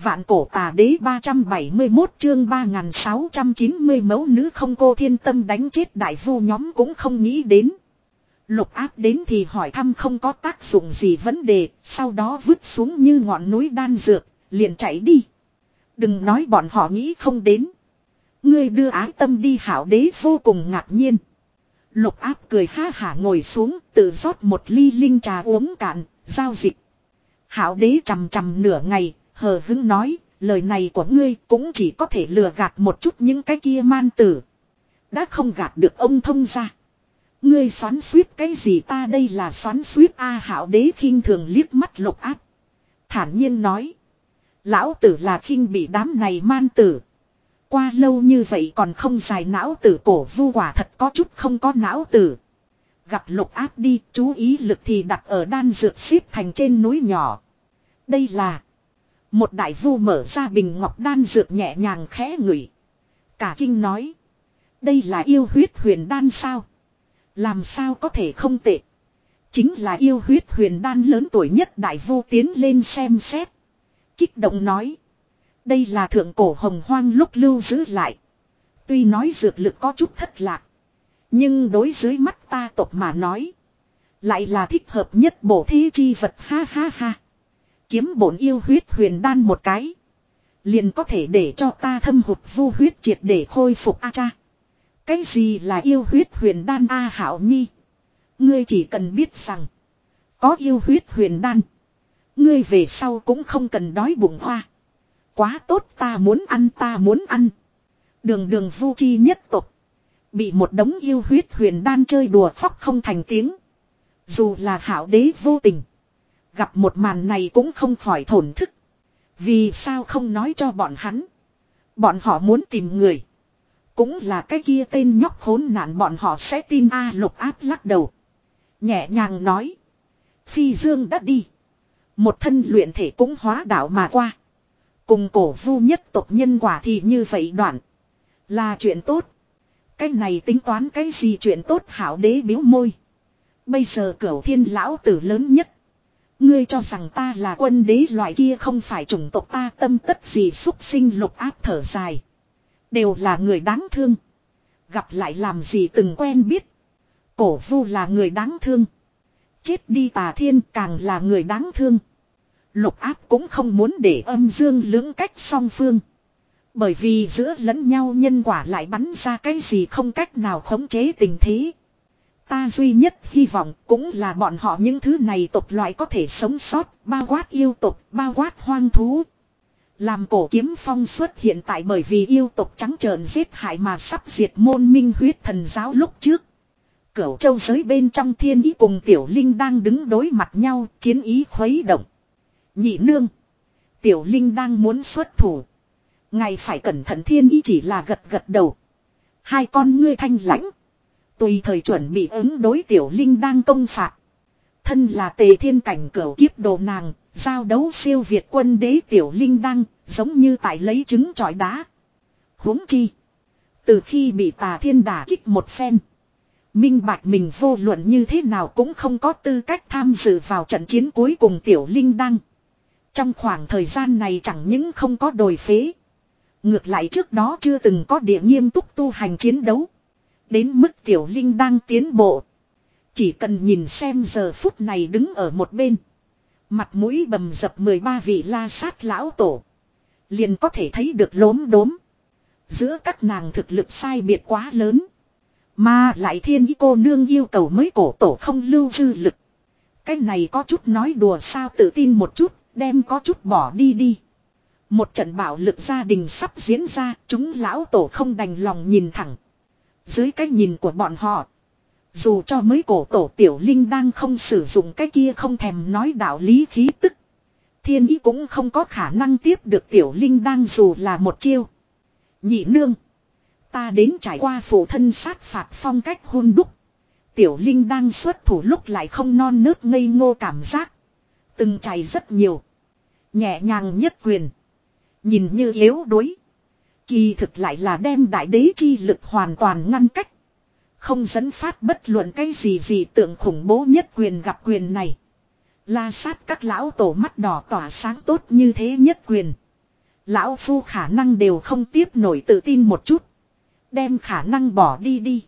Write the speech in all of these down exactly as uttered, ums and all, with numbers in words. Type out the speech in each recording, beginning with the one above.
Vạn cổ tà đế ba trăm bảy mươi mốt chương ba nghìn sáu trăm chín mươi mẫu nữ không cô thiên tâm đánh chết đại vu nhóm cũng không nghĩ đến. Lục áp đến thì hỏi thăm không có tác dụng gì vấn đề, sau đó vứt xuống như ngọn núi đan dược, liền chạy đi. Đừng nói bọn họ nghĩ không đến. Ngươi đưa ái tâm đi hảo đế vô cùng ngạc nhiên. Lục áp cười ha hả ngồi xuống, tự rót một ly linh trà uống cạn, giao dịch. Hảo đế chằm chằm nửa ngày, hờ hững nói, lời này của ngươi cũng chỉ có thể lừa gạt một chút những cái kia man tử. Đã không gạt được ông thông ra. Ngươi xoắn suýt cái gì ta đây là xoắn suýt a à, hảo đế khinh thường liếc mắt lục áp. Thản nhiên nói. Lão tử là khinh bị đám này man tử. Qua lâu như vậy còn không dài não tử cổ vu quả thật có chút không có não tử. Gặp lục áp đi chú ý lực thì đặt ở đan dược xếp thành trên núi nhỏ. Đây là. Một đại vu mở ra bình ngọc đan dược nhẹ nhàng khẽ ngửi. Cả kinh nói. Đây là yêu huyết huyền đan sao? Làm sao có thể không tệ? Chính là yêu huyết huyền đan lớn tuổi nhất đại vu tiến lên xem xét. Kích động nói. Đây là thượng cổ hồng hoang lúc lưu giữ lại. Tuy nói dược lực có chút thất lạc. Nhưng đối dưới mắt ta tộc mà nói. Lại là thích hợp nhất bổ thí chi vật ha ha ha. Kiếm bổn yêu huyết huyền đan một cái. Liền có thể để cho ta thâm hụt vu huyết triệt để khôi phục a cha. Cái gì là yêu huyết huyền đan a hảo nhi. Ngươi chỉ cần biết rằng. Có yêu huyết huyền đan. Ngươi về sau cũng không cần đói bụng hoa. Quá tốt ta muốn ăn ta muốn ăn. Đường đường vu chi nhất tộc. Bị một đống yêu huyết huyền đan chơi đùa khóc không thành tiếng. Dù là hảo đế vô tình. Gặp một màn này cũng không khỏi thổn thức. Vì sao không nói cho bọn hắn. Bọn họ muốn tìm người. Cũng là cái kia tên nhóc khốn nạn bọn họ sẽ tin a lục áp lắc đầu. Nhẹ nhàng nói. Phi dương đã đi. Một thân luyện thể cũng hóa đạo mà qua. Cùng cổ vu nhất tộc nhân quả thì như vậy đoạn. Là chuyện tốt. Cái này tính toán cái gì chuyện tốt hảo đế biếu môi. Bây giờ cửu thiên lão tử lớn nhất. Ngươi cho rằng ta là quân đế loại kia không phải chủng tộc ta tâm tất gì xúc sinh lục áp thở dài. Đều là người đáng thương. Gặp lại làm gì từng quen biết. Cổ vu là người đáng thương. Chết đi tà thiên càng là người đáng thương. Lục áp cũng không muốn để âm dương lưỡng cách song phương. Bởi vì giữa lẫn nhau nhân quả lại bắn ra cái gì không cách nào khống chế tình thế. Ta duy nhất hy vọng cũng là bọn họ những thứ này tộc loại có thể sống sót, bao quát yêu tộc, bao quát hoang thú. Làm cổ kiếm phong xuất hiện tại bởi vì yêu tộc trắng trợn giết hại mà sắp diệt môn minh huyết thần giáo lúc trước. Cửu châu giới bên trong thiên ý cùng tiểu linh đang đứng đối mặt nhau, chiến ý khuấy động. Nhị nương. Tiểu linh đang muốn xuất thủ. Ngài phải cẩn thận thiên ý chỉ là gật gật đầu. Hai con ngươi thanh lãnh. Tùy thời chuẩn bị ứng đối tiểu linh đang công phạt. Thân là tề thiên cảnh cửu kiếp đồ nàng, giao đấu siêu việt quân đế tiểu linh đang, giống như tại lấy trứng trọi đá. Huống chi. Từ khi bị tà thiên đả kích một phen. Minh bạch mình vô luận như thế nào cũng không có tư cách tham dự vào trận chiến cuối cùng tiểu linh đang. Trong khoảng thời gian này chẳng những không có đồi phế. Ngược lại trước đó chưa từng có địa nghiêm túc tu hành chiến đấu. Đến mức tiểu linh đang tiến bộ. Chỉ cần nhìn xem giờ phút này đứng ở một bên. Mặt mũi bầm dập mười ba vị la sát lão tổ. Liền có thể thấy được lốm đốm. Giữa các nàng thực lực sai biệt quá lớn. Mà lại thiên ý cô nương yêu cầu mới cổ tổ không lưu dư lực. Cái này có chút nói đùa sao tự tin một chút. Đem có chút bỏ đi đi. Một trận bạo lực gia đình sắp diễn ra. Chúng lão tổ không đành lòng nhìn thẳng. Dưới cái nhìn của bọn họ. Dù cho mới cổ tổ tiểu linh đang không sử dụng cái kia không thèm nói đạo lý khí tức. Thiên ý cũng không có khả năng tiếp được tiểu linh đang dù là một chiêu. Nhị nương. Ta đến trải qua phụ thân sát phạt phong cách hôn đúc. Tiểu linh đang xuất thủ lúc lại không non nớt ngây ngô cảm giác. Từng chảy rất nhiều. Nhẹ nhàng nhất quyền. Nhìn như yếu đuối. Kỳ thực lại là đem đại đế chi lực hoàn toàn ngăn cách. Không dẫn phát bất luận cái gì gì tượng khủng bố nhất quyền gặp quyền này. La sát các lão tổ mắt đỏ tỏa sáng tốt như thế nhất quyền. Lão phu khả năng đều không tiếp nổi tự tin một chút. Đem khả năng bỏ đi đi.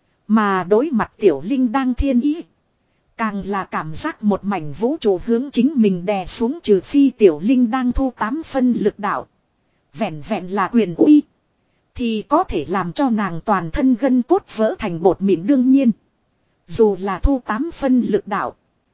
Mà đối mặt tiểu linh đang thiên ý. Càng là cảm giác một mảnh vũ trụ hướng chính mình đè xuống, trừ phi tiểu linh đang thu tám phân lực đạo. Vẹn vẹn là quyền uy. Thì có thể làm cho nàng toàn thân gân cốt vỡ thành bột mịn đương nhiên. Dù là thu tám phân lực đạo.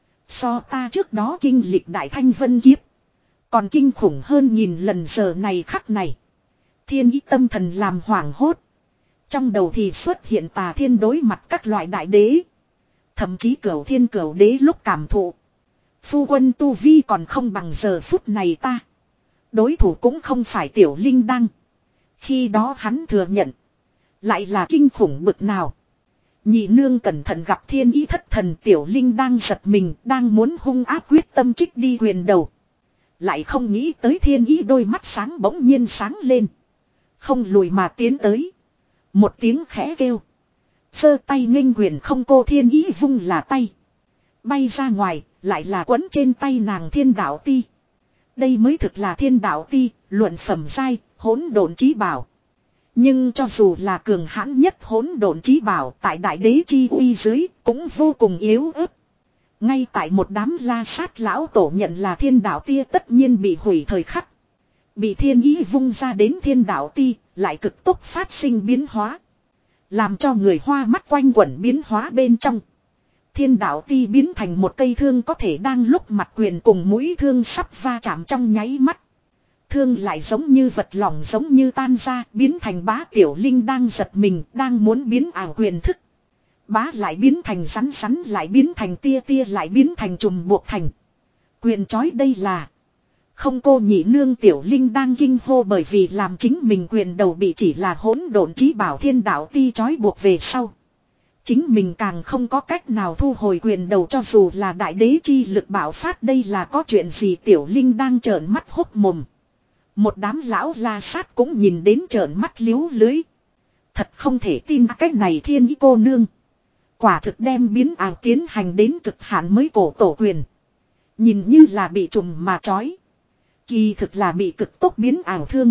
So ta trước đó kinh lịch đại thanh vân kiếp. Còn kinh khủng hơn nghìn lần giờ này khắc này. Thiên ý tâm thần làm hoảng hốt. Trong đầu thì xuất hiện Tà Thiên đối mặt các loại đại đế. Thậm chí cửu thiên cửu đế lúc cảm thụ. Phu quân tu vi còn không bằng giờ phút này ta. Đối thủ cũng không phải tiểu linh đăng. Khi đó hắn thừa nhận. Lại là kinh khủng bực nào. Nhị nương cẩn thận gặp thiên ý thất thần, tiểu linh đang giật mình, đang muốn hung ác quyết tâm trích đi quyền đầu. Lại không nghĩ tới thiên ý đôi mắt sáng bỗng nhiên sáng lên. Không lùi mà tiến tới. Một tiếng khẽ kêu. Giơ tay nghênh quyền không, cô thiên ý vung là tay. Bay ra ngoài, lại là quấn trên tay nàng thiên đạo ti. Đây mới thực là thiên đạo ti, luận phẩm giai, hỗn độn chí bảo. Nhưng cho dù là cường hãn nhất hỗn độn chí bảo tại đại đế chi uy dưới, cũng vô cùng yếu ớt. Ngay tại một đám la sát lão tổ nhận là thiên đạo tia tất nhiên bị hủy thời khắc. Bị thiên ý vung ra đến thiên đạo ti, lại cực tốc phát sinh biến hóa. Làm cho người hoa mắt quanh quẩn biến hóa bên trong. Thiên đạo ti biến thành một cây thương, có thể đang lúc mặt quyền cùng mũi thương sắp va chạm trong nháy mắt. Thương lại giống như vật lỏng, giống như tan ra, biến thành bá. Tiểu linh đang giật mình, đang muốn biến ảo quyền thức. Bá lại biến thành rắn rắn, lại biến thành tia tia, lại biến thành trùm buộc thành quyền chói. Đây là không, cô nhị nương tiểu linh đang kinh hô, bởi vì làm chính mình quyền đầu bị chỉ là hỗn độn chí bảo thiên đạo ti chói buộc về sau. Chính mình càng không có cách nào thu hồi quyền đầu, cho dù là đại đế chi lực bạo phát. Đây là có chuyện gì? Tiểu linh đang trợn mắt hốc mồm. Một đám lão la sát cũng nhìn đến trợn mắt liếu lưới. Thật không thể tin cách này thiên ý cô nương. Quả thực đem biến ảo tiến hành đến cực hạn mới cổ tổ quyền. Nhìn như là bị trùm mà chói. Kỳ thực là bị cực tốc biến ảo thương.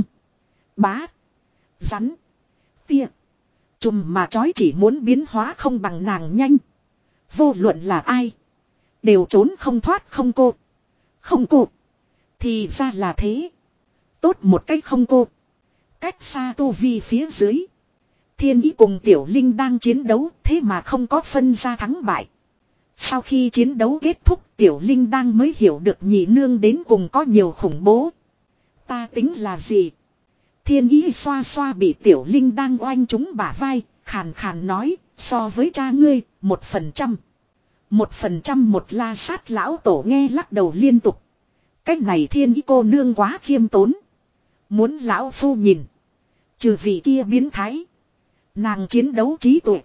Bá. Rắn. Tia. Trùm mà chói chỉ muốn biến hóa không bằng nàng nhanh. Vô luận là ai. Đều trốn không thoát không cô. Không cô. Thì ra là thế. Tốt một cách không cô. Cách xa tu vi phía dưới. Thiên ý cùng tiểu linh đang chiến đấu, thế mà không có phân ra thắng bại. Sau khi chiến đấu kết thúc, tiểu linh đang mới hiểu được nhị nương đến cùng có nhiều khủng bố. Ta tính là gì? Thiên ý xoa xoa bị tiểu linh đang oanh trúng bả vai, khàn khàn nói, so với cha ngươi, một phần trăm. Một phần trăm. Một la sát lão tổ nghe lắc đầu liên tục. Cách này thiên ý cô nương quá khiêm tốn. Muốn lão phu nhìn. Trừ vị kia biến thái. Nàng chiến đấu trí tuệ.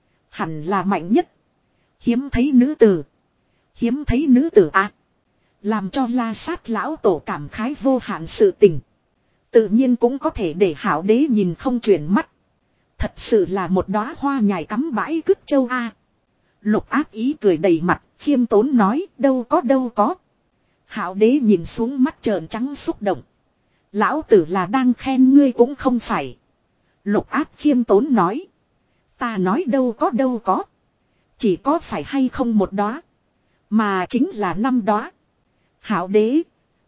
Hẳn là mạnh nhất. Hiếm thấy nữ tử. Hiếm thấy nữ tử à. Làm cho la sát lão tổ cảm khái vô hạn sự tình. Tự nhiên cũng có thể để hảo đế nhìn không chuyển mắt. Thật sự là một đóa hoa nhài cắm bãi cứt châu a. Lục áp ý cười đầy mặt, khiêm tốn nói, đâu có đâu có. Hảo đế nhìn xuống mắt trợn trắng xúc động. Lão tử là đang khen ngươi cũng không phải. Lục áp khiêm tốn nói. Ta nói đâu có đâu có. Chỉ có phải hay không một đóa. Mà chính là năm đóa. Hảo đế.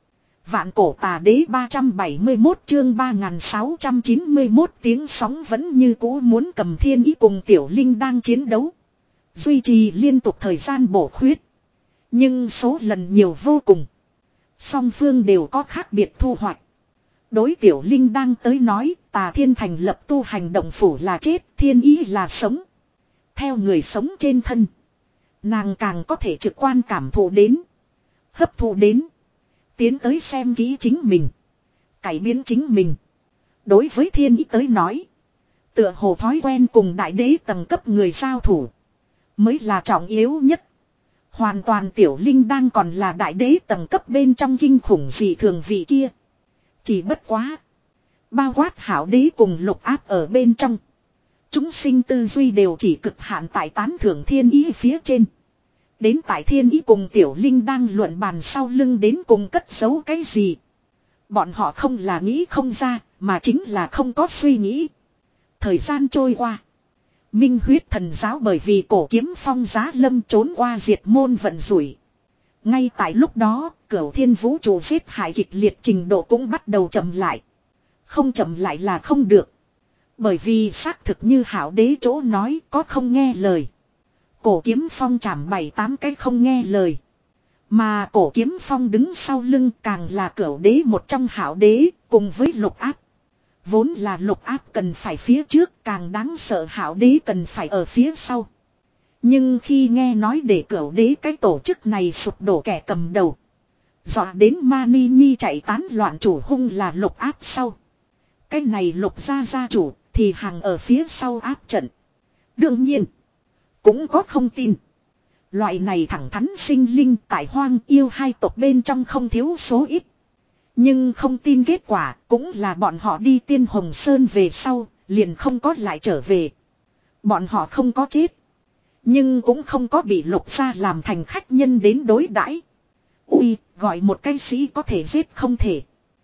Vạn cổ tà đế ba trăm bảy mươi mốt chương ba nghìn sáu trăm chín mươi mốt tiếng sóng vẫn như cũ muốn cầm thiên ý cùng tiểu linh đang chiến đấu. Duy trì liên tục thời gian bổ khuyết. Nhưng số lần nhiều vô cùng. Song phương đều có khác biệt thu hoạch. Đối tiểu linh đang tới nói, Tà Thiên thành lập tu hành động phủ là chết, thiên ý là sống. Theo người sống trên thân. Nàng càng có thể trực quan cảm thụ đến. Hấp thụ đến. Tiến tới xem kỹ chính mình. Cải biến chính mình. Đối với thiên ý tới nói. Tựa hồ thói quen cùng đại đế tầng cấp người giao thủ. Mới là trọng yếu nhất. Hoàn toàn tiểu linh đang còn là đại đế tầng cấp bên trong kinh khủng dị thường vị kia. Chỉ bất quá. Bao quát hảo đế cùng lục áp ở bên trong. Chúng sinh tư duy đều chỉ cực hạn tại tán thưởng thiên ý phía trên. Đến tại thiên ý cùng tiểu linh đang luận bàn sau lưng đến cùng cất giấu cái gì. Bọn họ không là nghĩ không ra, mà chính là không có suy nghĩ. Thời gian trôi qua. Minh huyết thần giáo bởi vì cổ kiếm phong giá lâm trốn qua diệt môn vận rủi. Ngay tại lúc đó, cửu thiên vũ trụ giết hại kịch liệt trình độ cũng bắt đầu chậm lại. Không chậm lại là không được. Bởi vì xác thực như hảo đế chỗ nói có không nghe lời. Cổ kiếm phong chảm bảy tám cái không nghe lời. Mà cổ kiếm phong đứng sau lưng càng là cửu đế một trong hảo đế cùng với lục áp. Vốn là lục áp cần phải phía trước, càng đáng sợ hảo đế cần phải ở phía sau. Nhưng khi nghe nói để cửu đế cái tổ chức này sụp đổ kẻ cầm đầu. Dọa đến Mani Nhi chạy tán loạn chủ hung là lục áp sau. Cái này lục gia gia chủ thì hàng ở phía sau áp trận. Đương nhiên, cũng có không tin. Loại này thẳng thắn sinh linh tại hoang yêu hai tộc bên trong không thiếu số ít. Nhưng không tin kết quả cũng là bọn họ đi Tiên Hồng Sơn về sau, liền không có lại trở về. Bọn họ không có chết. Nhưng cũng không có bị lục gia làm thành khách nhân đến đối đãi. Ui, gọi một cái sĩ có thể giết không thể.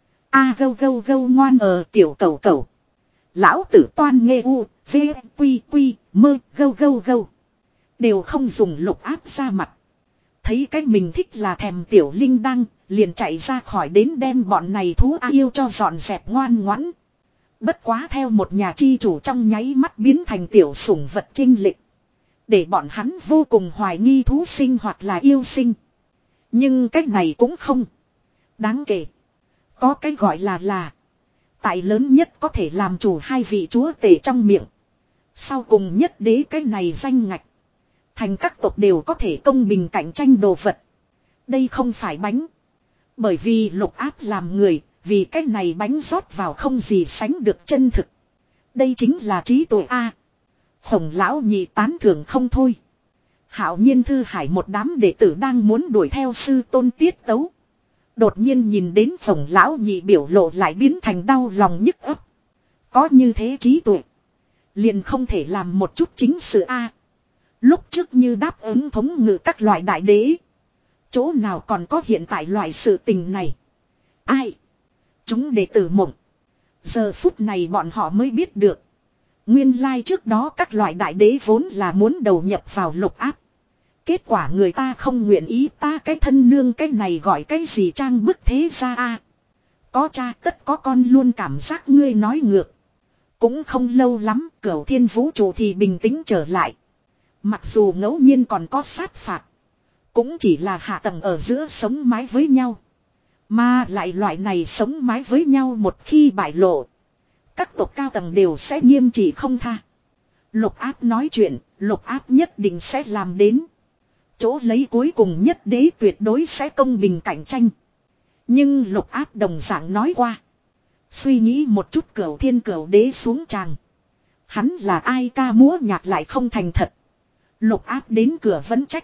A gâu gâu gâu ngoan ờ tiểu cầu cầu. Lão tử toan nghe u, v, quy quy, mơ, gâu gâu gâu. Đều không dùng lục áp ra mặt. Thấy cái mình thích là thèm tiểu linh đăng, liền chạy ra khỏi đến đem bọn này thú a yêu cho dọn dẹp ngoan ngoãn. Bất quá theo một nhà chi chủ trong nháy mắt biến thành tiểu sủng vật trinh lịch. Để bọn hắn vô cùng hoài nghi thú sinh hoặc là yêu sinh. Nhưng cách này cũng không đáng kể. Có cái gọi là là tại lớn nhất có thể làm chủ hai vị chúa tể trong miệng. Sau cùng nhất đế cái này danh ngạch. Thành các tộc đều có thể công bình cạnh tranh đồ vật. Đây không phải bánh. Bởi vì lục áp làm người, vì cái này bánh rót vào không gì sánh được chân thực. Đây chính là trí tuệ A. Khổng lão nhị tán thưởng không thôi. Hạo nhiên thư hải một đám đệ tử đang muốn đuổi theo sư tôn tiết tấu. Đột nhiên nhìn đến khổng lão nhị biểu lộ lại biến thành đau lòng nhức ấp. Có như thế trí tuệ. Liền không thể làm một chút chính sự A. Lúc trước như đáp ứng thống ngự các loại đại đế. Chỗ nào còn có hiện tại loại sự tình này. Ai? Chúng đệ tử mộng. Giờ phút này bọn họ mới biết được. Nguyên lai trước đó các loại đại đế vốn là muốn đầu nhập vào lục áp. Kết quả người ta không nguyện ý, ta cái thân nương cái này gọi cái gì trang bức thế ra a. Có cha tất có con luôn cảm giác ngươi nói ngược. Cũng không lâu lắm cửu thiên vũ trụ thì bình tĩnh trở lại. Mặc dù ngẫu nhiên còn có sát phạt. Cũng chỉ là hạ tầng ở giữa sống mái với nhau. Mà lại loại này sống mái với nhau một khi bại lộ. Các tộc cao tầng đều sẽ nghiêm trị không tha. Lục áp nói chuyện, lục áp nhất định sẽ làm đến. Chỗ lấy cuối cùng nhất đế tuyệt đối sẽ công bình cạnh tranh. Nhưng lục áp đồng dạng nói qua. Suy nghĩ một chút cửu thiên cửu đế xuống tràng. Hắn là ai ca múa nhạc lại không thành thật. Lục áp đến cửa vẫn trách.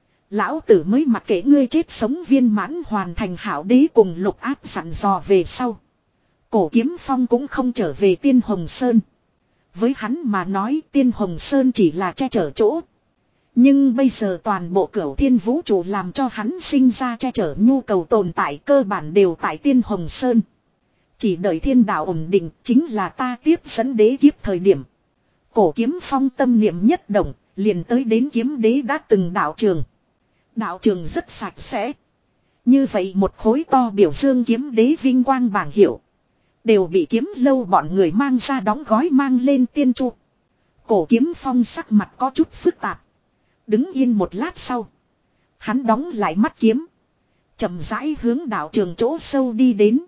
Lão tử mới mặc kệ ngươi chết sống viên mãn hoàn thành hảo đế cùng lục áp sẵn dò về sau. Cổ kiếm phong cũng không trở về Tiên Hồng Sơn. Với hắn mà nói Tiên Hồng Sơn chỉ là che chở chỗ. Nhưng bây giờ toàn bộ cửu thiên vũ trụ làm cho hắn sinh ra che chở nhu cầu tồn tại cơ bản đều tại Tiên Hồng Sơn. Chỉ đợi thiên đạo ổn định chính là ta tiếp dẫn đế kiếp thời điểm. Cổ kiếm phong tâm niệm nhất động, liền tới đến kiếm đế đã từng đạo trường. Đạo trường rất sạch sẽ. Như vậy một khối to biểu dương kiếm đế vinh quang bảng hiệu. Đều bị kiếm lâu bọn người mang ra đóng gói mang lên tiên trụ. Cổ kiếm phong sắc mặt có chút phức tạp. Đứng yên một lát sau. Hắn đóng lại mắt kiếm. Chậm rãi hướng đạo trường chỗ sâu đi đến.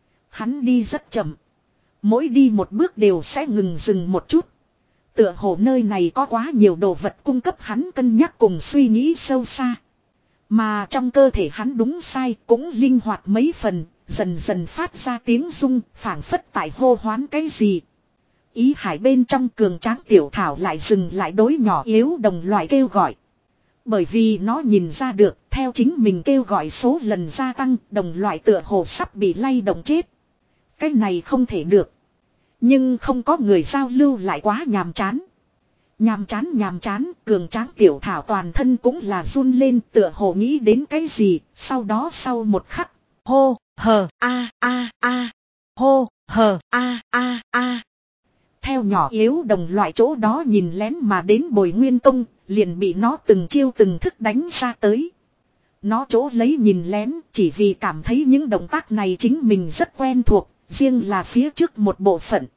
Hắn đi rất chậm. Mỗi đi một bước đều sẽ ngừng dừng một chút. Tựa hồ nơi này có quá nhiều đồ vật cung cấp hắn cân nhắc cùng suy nghĩ sâu xa. Mà trong cơ thể hắn đúng sai cũng linh hoạt mấy phần. Dần dần phát ra tiếng rung phảng phất tại hô hoán cái gì. Ý hải bên trong cường tráng tiểu thảo lại dừng lại đối nhỏ yếu đồng loại kêu gọi. Bởi vì nó nhìn ra được theo chính mình kêu gọi số lần gia tăng đồng loại tựa hồ sắp bị lay động chết. Cái này không thể được. Nhưng không có người giao lưu lại quá nhàm chán. Nhàm chán nhàm chán cường tráng tiểu thảo toàn thân cũng là run lên tựa hồ nghĩ đến cái gì. Sau đó sau một khắc hô. hờ a a a. Hô hờ a a a. Theo nhỏ yếu đồng loại chỗ đó nhìn lén mà đến Bồi Nguyên Tông, liền bị nó từng chiêu từng thức đánh ra tới. Nó chỗ lấy nhìn lén chỉ vì cảm thấy những động tác này chính mình rất quen thuộc, riêng là phía trước một bộ phận.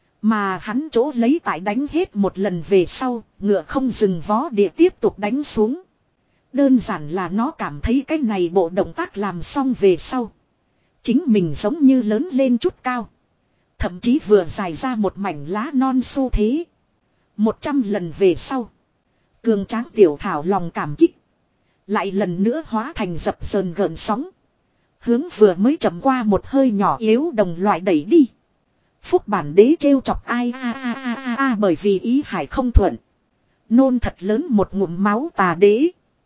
Mà hắn chỗ lấy tại đánh hết một lần về sau, ngựa không dừng vó địa tiếp tục đánh xuống. Đơn giản là nó cảm thấy cái này bộ động tác làm xong về sau. Chính mình giống như lớn lên chút cao. Thậm chí vừa dài ra một mảnh lá non xu thế. Một trăm lần về sau. Cường tráng tiểu thảo lòng cảm kích. Lại lần nữa hóa thành dập dờn gợn sóng. Hướng vừa mới chậm qua một hơi nhỏ yếu đồng loại đẩy đi. Phúc bản đế trêu chọc ai a a a a a bởi vì ý hải không thuận. Nôn thật lớn một ngụm máu tà đế.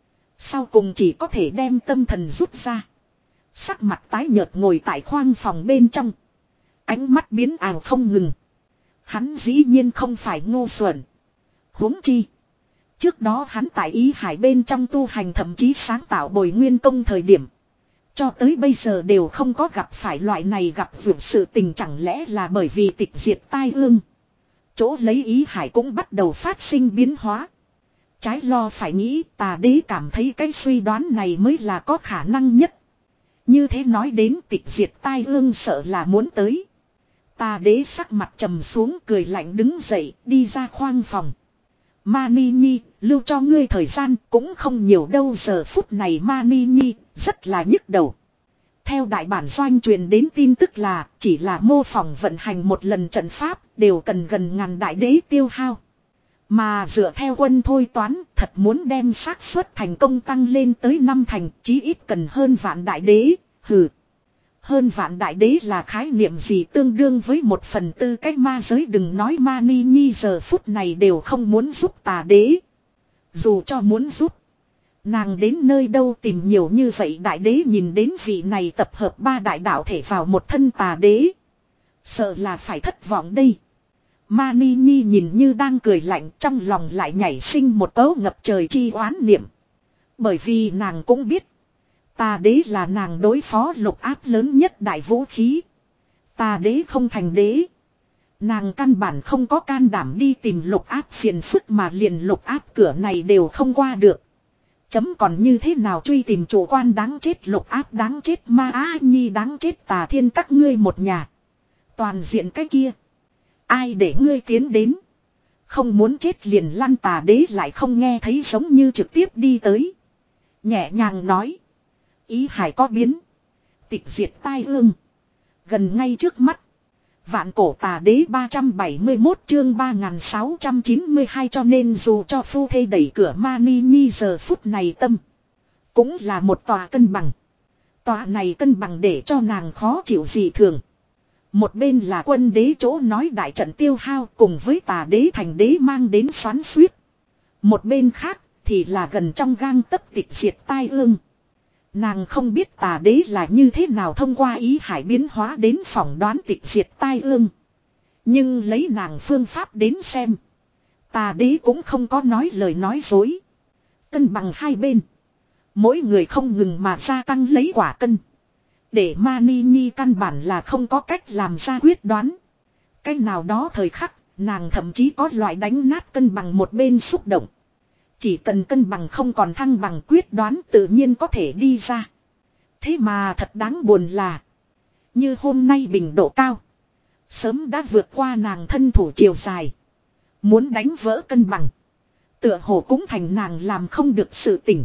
Sau cùng chỉ có thể đem tâm thần rút ra. Sắc mặt tái nhợt ngồi tại khoang phòng bên trong. Ánh mắt biến ảo không ngừng. Hắn dĩ nhiên không phải ngu xuẩn. Huống chi. Trước đó hắn tại ý hải bên trong tu hành thậm chí sáng tạo Bồi Nguyên Công thời điểm. Cho tới bây giờ đều không có gặp phải loại này gặp vượt sự tình, chẳng lẽ là bởi vì tịch diệt tai ương. Chỗ lấy ý hải cũng bắt đầu phát sinh biến hóa. Trái lo phải nghĩ, tà đế cảm thấy cái suy đoán này mới là có khả năng nhất. Như thế nói đến tịch diệt tai ương sợ là muốn tới. Tà đế sắc mặt trầm xuống cười lạnh đứng dậy đi ra khoang phòng. Mani Nhi, lưu cho ngươi thời gian cũng không nhiều đâu. Giờ phút này Mani Nhi rất là nhức đầu. Theo đại bản doanh truyền đến tin tức là chỉ là mô phỏng vận hành một lần trận pháp đều cần gần ngàn đại đế tiêu hao. Mà dựa theo quân thôi toán thật muốn đem xác suất thành công tăng lên tới năm thành, chí ít cần hơn vạn đại đế. Hừ. Hơn vạn đại đế là khái niệm gì, tương đương với một phần tư cái ma giới. Đừng nói Mani Nhi giờ phút này đều không muốn giúp tà đế. Dù cho muốn giúp, nàng đến nơi đâu tìm nhiều như vậy đại đế. Nhìn đến vị này tập hợp ba đại đạo thể vào một thân tà đế, sợ là phải thất vọng đây. Mani Nhi nhìn như đang cười lạnh, trong lòng lại nhảy sinh một cấu ngập trời chi oán niệm. Bởi vì nàng cũng biết, tà đế là nàng đối phó lục áp lớn nhất đại vũ khí. Tà đế không thành đế, nàng căn bản không có can đảm đi tìm lục áp phiền phức, mà liền lục áp cửa này đều không qua được. Chấm còn như thế nào truy tìm chủ quan đáng chết, lục áp đáng chết, Ma Á Nhi đáng chết, Tà Thiên các ngươi một nhà. Toàn diện cái kia. Ai để ngươi tiến đến. Không muốn chết liền lăn. Tà đế lại không nghe thấy, giống như trực tiếp đi tới. Nhẹ nhàng nói. Ý hải có biến. Tịch diệt tai ương gần ngay trước mắt. Vạn cổ tà đế ba trăm bảy mươi mốt chương ba nghìn sáu trăm chín mươi hai. Cho nên dù cho phu thê đẩy cửa Mani Nhi giờ phút này tâm cũng là một tòa cân bằng. Tòa này cân bằng để cho nàng khó chịu dị thường. Một bên là quân đế chỗ nói đại trận tiêu hao cùng với tà đế thành đế mang đến xoắn xuýt. Một bên khác thì là gần trong gang tấc tịch diệt tai ương. Nàng không biết tà đế là như thế nào thông qua ý hải biến hóa đến phỏng đoán tịch diệt tai ương. Nhưng lấy nàng phương pháp đến xem, tà đế cũng không có nói lời nói dối. Cân bằng hai bên, mỗi người không ngừng mà gia tăng lấy quả cân. Để Mani Nhi căn bản là không có cách làm ra quyết đoán. Cách nào đó thời khắc, nàng thậm chí có loại đánh nát cân bằng một bên xúc động. Chỉ cần cân bằng không còn thăng bằng, quyết đoán tự nhiên có thể đi ra. Thế mà thật đáng buồn là, như hôm nay bình độ cao sớm đã vượt qua nàng thân thủ chiều dài. Muốn đánh vỡ cân bằng, tựa hồ cũng thành nàng làm không được sự tỉnh.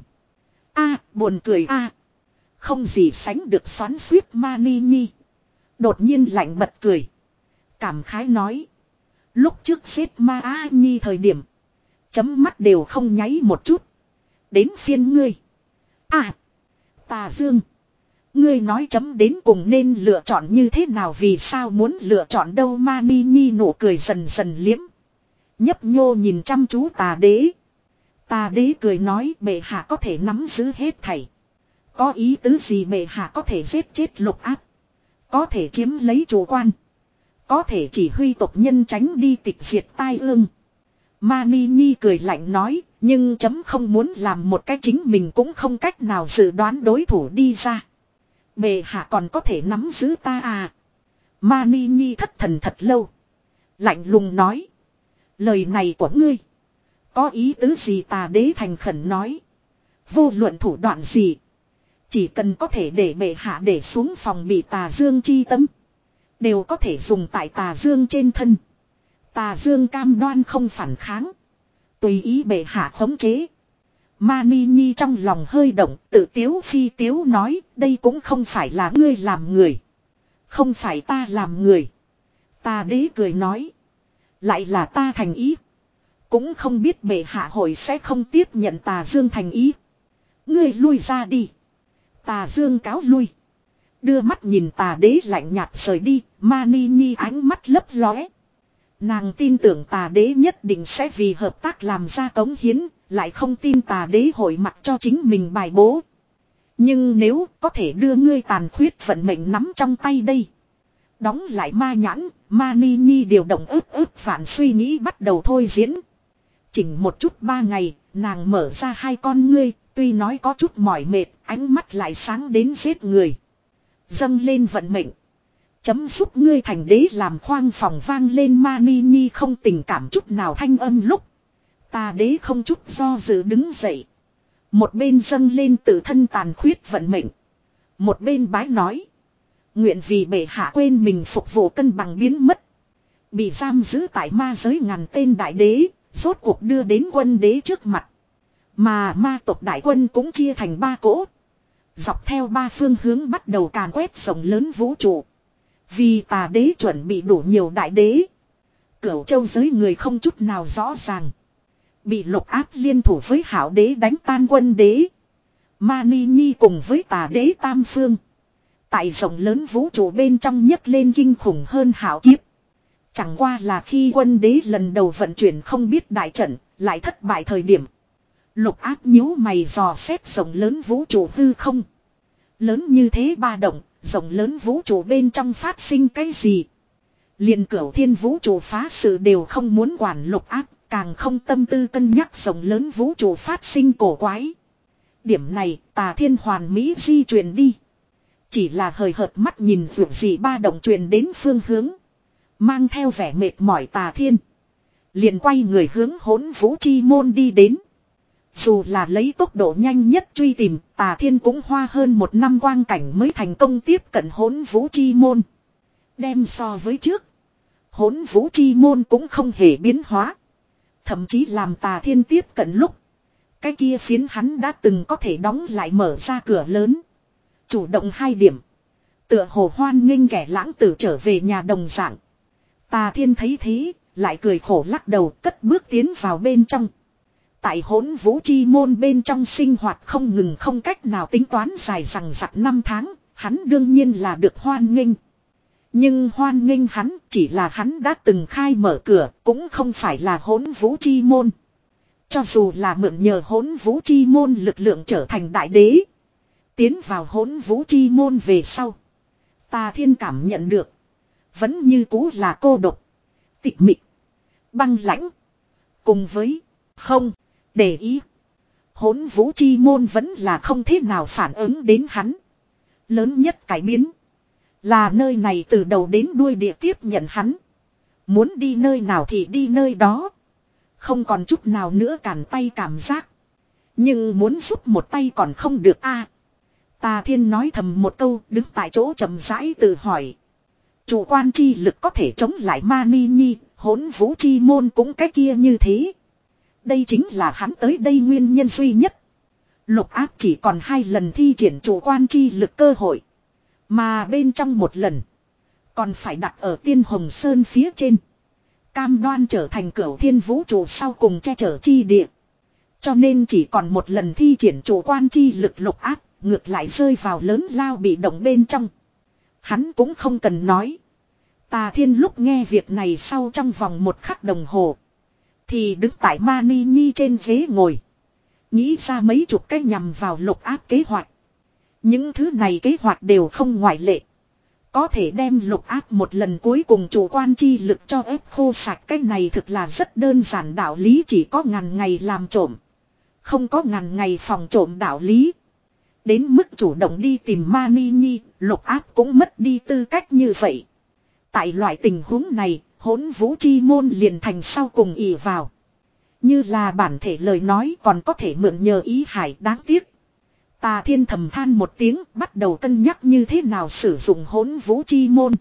A buồn cười a. Không gì sánh được xoắn xuýt Mani Nhi đột nhiên lạnh bật cười, cảm khái nói. Lúc trước giết Ma Á Nhi thời điểm, chấm mắt đều không nháy một chút. Đến phiên ngươi. À, Tà Dương, ngươi nói chấm đến cùng nên lựa chọn như thế nào, vì sao muốn lựa chọn đâu? Mani Nhi nụ cười dần dần liếm, nhấp nhô nhìn chăm chú tà đế. Tà đế cười nói, bệ hạ có thể nắm giữ hết thảy. Có ý tứ gì? Bệ hạ có thể giết chết lục áp, có thể chiếm lấy chủ quan, có thể chỉ huy tộc nhân tránh đi tịch diệt tai ương. Mani Nhi cười lạnh nói, nhưng chấm không muốn làm một cái chính mình cũng không cách nào dự đoán đối thủ đi ra. Bệ hạ còn có thể nắm giữ ta à? Mani Nhi thất thần thật lâu. Lạnh lùng nói. Lời này của ngươi. Có ý tứ gì? Tà đế thành khẩn nói. Vô luận thủ đoạn gì. Chỉ cần có thể để bệ hạ để xuống phòng bị tà dương chi tâm. Đều có thể dùng tại tà dương trên thân. Tà dương cam đoan không phản kháng. Tùy ý bệ hạ khống chế. Mani Nhi trong lòng hơi động, tự tiếu phi tiếu nói, đây cũng không phải là ngươi làm người. Không phải ta làm người. Tà đế cười nói. Lại là ta thành ý. Cũng không biết bệ hạ hội sẽ không tiếp nhận tà dương thành ý. Ngươi lui ra đi. Tà dương cáo lui. Đưa mắt nhìn tà đế lạnh nhạt rời đi, Mani Nhi ánh mắt lấp lóe. Nàng tin tưởng tà đế nhất định sẽ vì hợp tác làm ra cống hiến, lại không tin tà đế hội mặc cho chính mình bài bố. Nhưng nếu có thể đưa ngươi tàn khuyết vận mệnh nắm trong tay đây. Đóng lại ma nhãn, Mani Nhi điều động ướp ướp phản suy nghĩ bắt đầu thôi diễn. Chỉnh một chút ba ngày, nàng mở ra hai con ngươi, tuy nói có chút mỏi mệt, ánh mắt lại sáng đến giết người. Dâng lên vận mệnh. Chấm giúp ngươi thành đế làm khoang phòng vang lên Mani Nhi không tình cảm chút nào thanh âm lúc. Tà đế không chút do dự đứng dậy. Một bên dâng lên tự thân tàn khuyết vận mệnh. Một bên bái nói. Nguyện vì bệ hạ quên mình phục vụ cân bằng biến mất. Bị giam giữ tại ma giới ngàn tên đại đế. Rốt cuộc đưa đến quân đế trước mặt. Mà ma tộc đại quân cũng chia thành ba cỗ. Dọc theo ba phương hướng bắt đầu càn quét rộng lớn vũ trụ. Vì tà đế chuẩn bị đủ nhiều đại đế. Cửu châu giới người không chút nào rõ ràng. Bị lục áp liên thủ với hảo đế đánh tan quân đế. Mani Nhi cùng với tà đế tam phương. Tại rộng lớn vũ trụ bên trong nhấc lên kinh khủng hơn hảo kiếp. Chẳng qua là khi quân đế lần đầu vận chuyển không biết đại trận, lại thất bại thời điểm. Lục áp nhíu mày dò xét rộng lớn vũ trụ hư không. Lớn như thế ba động, rộng lớn vũ trụ bên trong phát sinh cái gì? Liền cửu thiên vũ trụ phá sự đều không muốn quản lục áp, càng không tâm tư cân nhắc rộng lớn vũ trụ phát sinh cổ quái. Điểm này tà thiên hoàn mỹ di chuyển đi. Chỉ là hời hợt mắt nhìn vượt gì ba động truyền đến phương hướng. Mang theo vẻ mệt mỏi tà thiên. Liền quay người hướng hỗn vũ chi môn đi đến. Dù là lấy tốc độ nhanh nhất truy tìm, tà thiên cũng hoa hơn một năm quang cảnh mới thành công tiếp cận hỗn vũ chi môn. Đem so với trước, hỗn vũ chi môn cũng không hề biến hóa. Thậm chí làm tà thiên tiếp cận lúc, cái kia phiến hắn đã từng có thể đóng lại mở ra cửa lớn. Chủ động hai điểm. Tựa hồ hoan nghênh kẻ lãng tử trở về nhà đồng dạng. Tà thiên thấy thế, lại cười khổ lắc đầu cất bước tiến vào bên trong. Tại hỗn vũ chi môn bên trong sinh hoạt không ngừng không cách nào tính toán dài rằng rặc năm tháng, hắn đương nhiên là được hoan nghênh. Nhưng hoan nghênh hắn chỉ là hắn đã từng khai mở cửa, cũng không phải là hỗn vũ chi môn. Cho dù là mượn nhờ hỗn vũ chi môn lực lượng trở thành đại đế. Tiến vào hỗn vũ chi môn về sau. Tà thiên cảm nhận được. Vẫn như cũ là cô độc. Tịch mịch. Băng lãnh. Cùng với. Không. Để ý. Hỗn vũ chi môn vẫn là không thế nào phản ứng đến hắn. Lớn nhất cải biến. Là nơi này từ đầu đến đuôi địa tiếp nhận hắn. Muốn đi nơi nào thì đi nơi đó. Không còn chút nào nữa cản tay cảm giác. Nhưng muốn giúp một tay còn không được a. Tà thiên nói thầm một câu đứng tại chỗ chậm rãi tự hỏi. Chủ quan chi lực có thể chống lại Mani Nhi, hỗn vũ chi môn cũng cái kia như thế. Đây chính là hắn tới đây nguyên nhân duy nhất. Lục áp chỉ còn hai lần thi triển chủ quan chi lực cơ hội. Mà bên trong một lần. Còn phải đặt ở Tiên Hồng Sơn phía trên. Cam đoan trở thành cửu thiên vũ trụ sau cùng che chở chi địa. Cho nên chỉ còn một lần thi triển chủ quan chi lực lục áp. Ngược lại rơi vào lớn lao bị động bên trong. Hắn cũng không cần nói. Tà thiên lúc nghe việc này sau trong vòng một khắc đồng hồ. Thì đứng tại Mani Nhi trên ghế ngồi. Nghĩ ra mấy chục cái nhằm vào lục áp kế hoạch. Những thứ này kế hoạch đều không ngoại lệ. Có thể đem lục áp một lần cuối cùng chủ quan chi lực cho ép khô sạch. Cái này thực là rất đơn giản, đạo lý chỉ có ngàn ngày làm trộm. Không có ngàn ngày phòng trộm đạo lý. Đến mức chủ động đi tìm Mani Nhi, Lục Áp cũng mất đi tư cách như vậy. Tại loại tình huống này, Hỗn Vũ Chi Môn liền thành sau cùng ỷ vào. Như là bản thể lời nói còn có thể mượn nhờ ý hải, đáng tiếc. Tà Thiên thầm than một tiếng, bắt đầu cân nhắc như thế nào sử dụng Hỗn Vũ Chi Môn.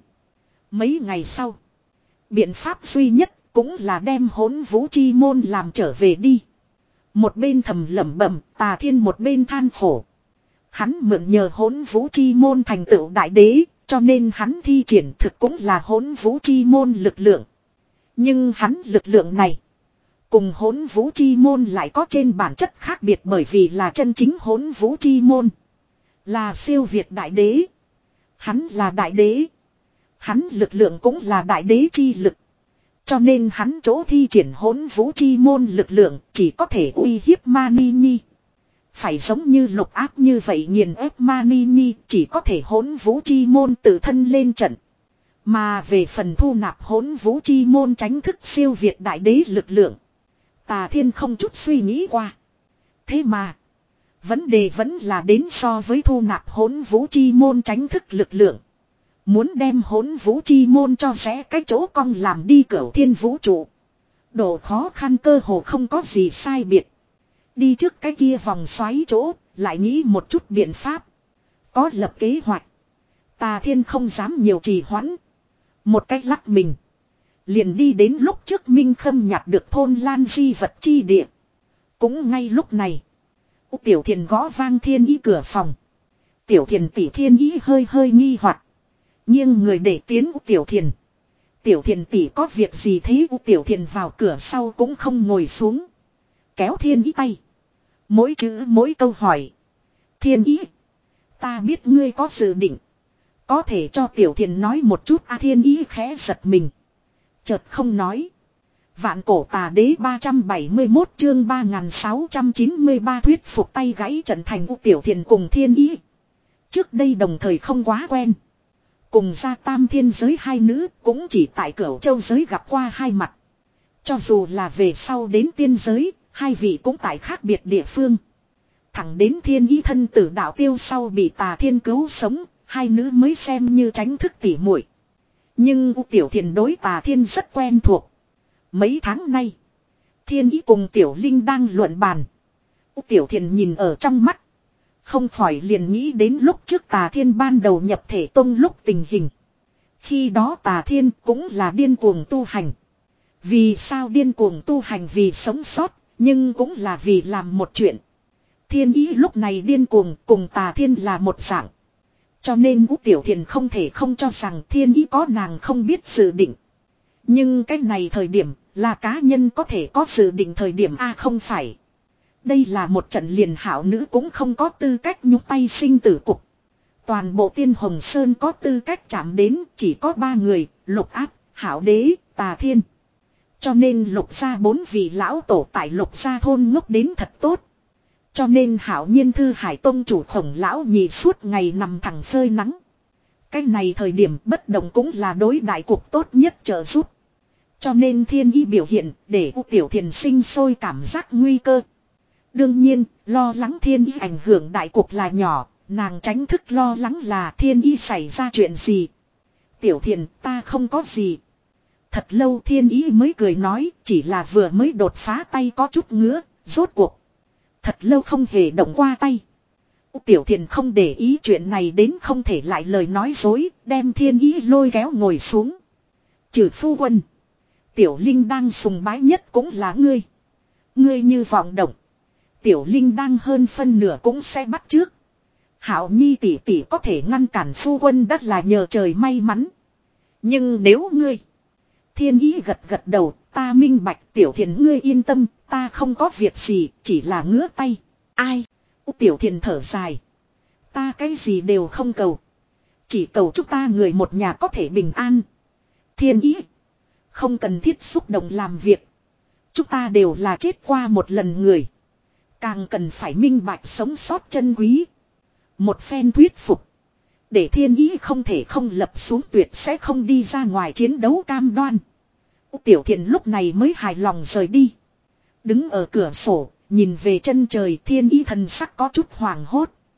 Mấy ngày sau, biện pháp duy nhất cũng là đem Hỗn Vũ Chi Môn làm trở về đi. Một bên thầm lẩm bẩm, Tà Thiên một bên than khổ. Hắn mượn nhờ Hỗn Vũ Chi Môn thành tựu đại đế, cho nên hắn thi triển thực cũng là Hỗn Vũ Chi Môn lực lượng. Nhưng hắn lực lượng này cùng Hỗn Vũ Chi Môn lại có trên bản chất khác biệt, bởi vì là chân chính Hỗn Vũ Chi Môn là siêu việt đại đế. Hắn là đại đế. Hắn lực lượng cũng là đại đế chi lực. Cho nên hắn chỗ thi triển Hỗn Vũ Chi Môn lực lượng chỉ có thể uy hiếp Mani Nhi. Phải giống như Lục Áp như vậy nghiền ép Mani Nhi, chỉ có thể Hỗn Vũ Chi Môn tự thân lên trận. Mà về phần thu nạp Hỗn Vũ Chi Môn tránh thức siêu việt đại đế lực lượng, Tà Thiên không chút suy nghĩ qua. Thế mà, vấn đề vẫn là đến so với thu nạp Hỗn Vũ Chi Môn tránh thức lực lượng. Muốn đem Hỗn Vũ Chi Môn cho rẽ cái chỗ cong làm đi Cửu Thiên Vũ Trụ, độ khó khăn cơ hồ không có gì sai biệt. Đi trước cái kia vòng xoáy chỗ, lại nghĩ một chút biện pháp. Có lập kế hoạch, Tà Thiên không dám nhiều trì hoãn. Một cách lắc mình, liền đi đến lúc trước Minh Khâm nhặt được thôn Lan Di vật chi địa. Cũng ngay lúc này, Tiểu Thiền gõ vang Thiên Ý cửa phòng. Tiểu Thiền tỷ, Thiên Ý hơi hơi nghi hoặc, nghiêng người để tiến Tiểu Thiền. Tiểu Thiền tỷ có việc gì thế? Tiểu Thiền vào cửa sau cũng không ngồi xuống, kéo Thiên Ý tay, mỗi chữ mỗi câu hỏi. Thiên Ý, ta biết ngươi có dự định, có thể cho Tiểu Thiền nói một chút à? Thiên Ý khẽ giật mình, chợt không nói. Vạn Cổ Tà Đế ba trăm bảy mươi mốt chương ba nghìn sáu trăm chín mươi ba thuyết phục tay gãy trận thành. Tiểu Thiền cùng Thiên Ý trước đây đồng thời không quá quen, cùng ra tam thiên giới hai nữ cũng chỉ tại Cửu Châu giới gặp qua hai mặt. Cho dù là về sau đến tiên giới, hai vị cũng tại khác biệt địa phương. Thẳng đến Thiên Ý thân tử đạo tiêu sau bị Tà Thiên cứu sống, hai nữ mới xem như tránh thức tỉ muội. Nhưng Tiểu Thiền đối Tà Thiên rất quen thuộc. Mấy tháng nay, Thiên Ý cùng Tiểu Linh đang luận bàn. Tiểu Thiền nhìn ở trong mắt, không khỏi liền nghĩ đến lúc trước Tà Thiên ban đầu nhập thể tông lúc tình hình. Khi đó Tà Thiên cũng là điên cuồng tu hành. Vì sao điên cuồng tu hành? Vì sống sót, nhưng cũng là vì làm một chuyện. Thiên Ý lúc này điên cuồng cùng Tà Thiên là một dạng. Cho nên Ú Tiểu Thiền không thể không cho rằng Thiên Ý có nàng không biết dự định. Nhưng cái này thời điểm là cá nhân có thể có dự định thời điểm A, không phải. Đây là một trận liền hảo nữ cũng không có tư cách nhúc tay sinh tử cục. Toàn bộ Tiên Hồng Sơn có tư cách chạm đến chỉ có ba người, Lục Áp, Hảo Đế, Tà Thiên. Cho nên Lục gia bốn vị lão tổ tại Lục gia thôn ngốc đến thật tốt. Cho nên Hảo Nhiên Thư Hải Tông chủ Khổng lão nhị suốt ngày nằm thẳng phơi nắng. Cái này thời điểm bất động cũng là đối đại cục tốt nhất trợ giúp. Cho nên Thiên Ý biểu hiện để U Tiểu Thiền sinh sôi cảm giác nguy cơ. Đương nhiên, lo lắng Thiên Ý ảnh hưởng đại cục là nhỏ, nàng tránh thức lo lắng là Thiên Ý xảy ra chuyện gì. Tiểu Thiền, ta không có gì. Thật lâu Thiên Ý mới cười nói, chỉ là vừa mới đột phá tay có chút ngứa, rốt cuộc. Thật lâu không hề động qua tay. Tiểu Thiền không để ý chuyện này đến không thể lại lời nói dối, đem Thiên Ý lôi kéo ngồi xuống. Trừ phu quân, Tiểu Linh đang sùng bái nhất cũng là ngươi. Ngươi như vọng động, Tiểu Linh đang hơn phân nửa cũng sẽ bắt trước. Hảo Nhi tỷ tỷ có thể ngăn cản phu quân đắt là nhờ trời may mắn. Nhưng nếu ngươi... Thiên Ý gật gật đầu, ta minh bạch. Tiểu Thiền ngươi yên tâm, ta không có việc gì, chỉ là ngứa tay. Ai? Tiểu Thiền thở dài. Ta cái gì đều không cầu, chỉ cầu chúng ta người một nhà có thể bình an. Thiên Ý, không cần thiết xúc động làm việc. Chúng ta đều là chết qua một lần người, càng cần phải minh bạch sống sót chân quý. Một phen thuyết phục, để Thiên Ý không thể không lập xuống tuyệt sẽ không đi ra ngoài chiến đấu cam đoan. Tiểu Thiền lúc này mới hài lòng rời đi. Đứng ở cửa sổ, nhìn về chân trời, Thiên Ý thần sắc có chút hoảng hốt.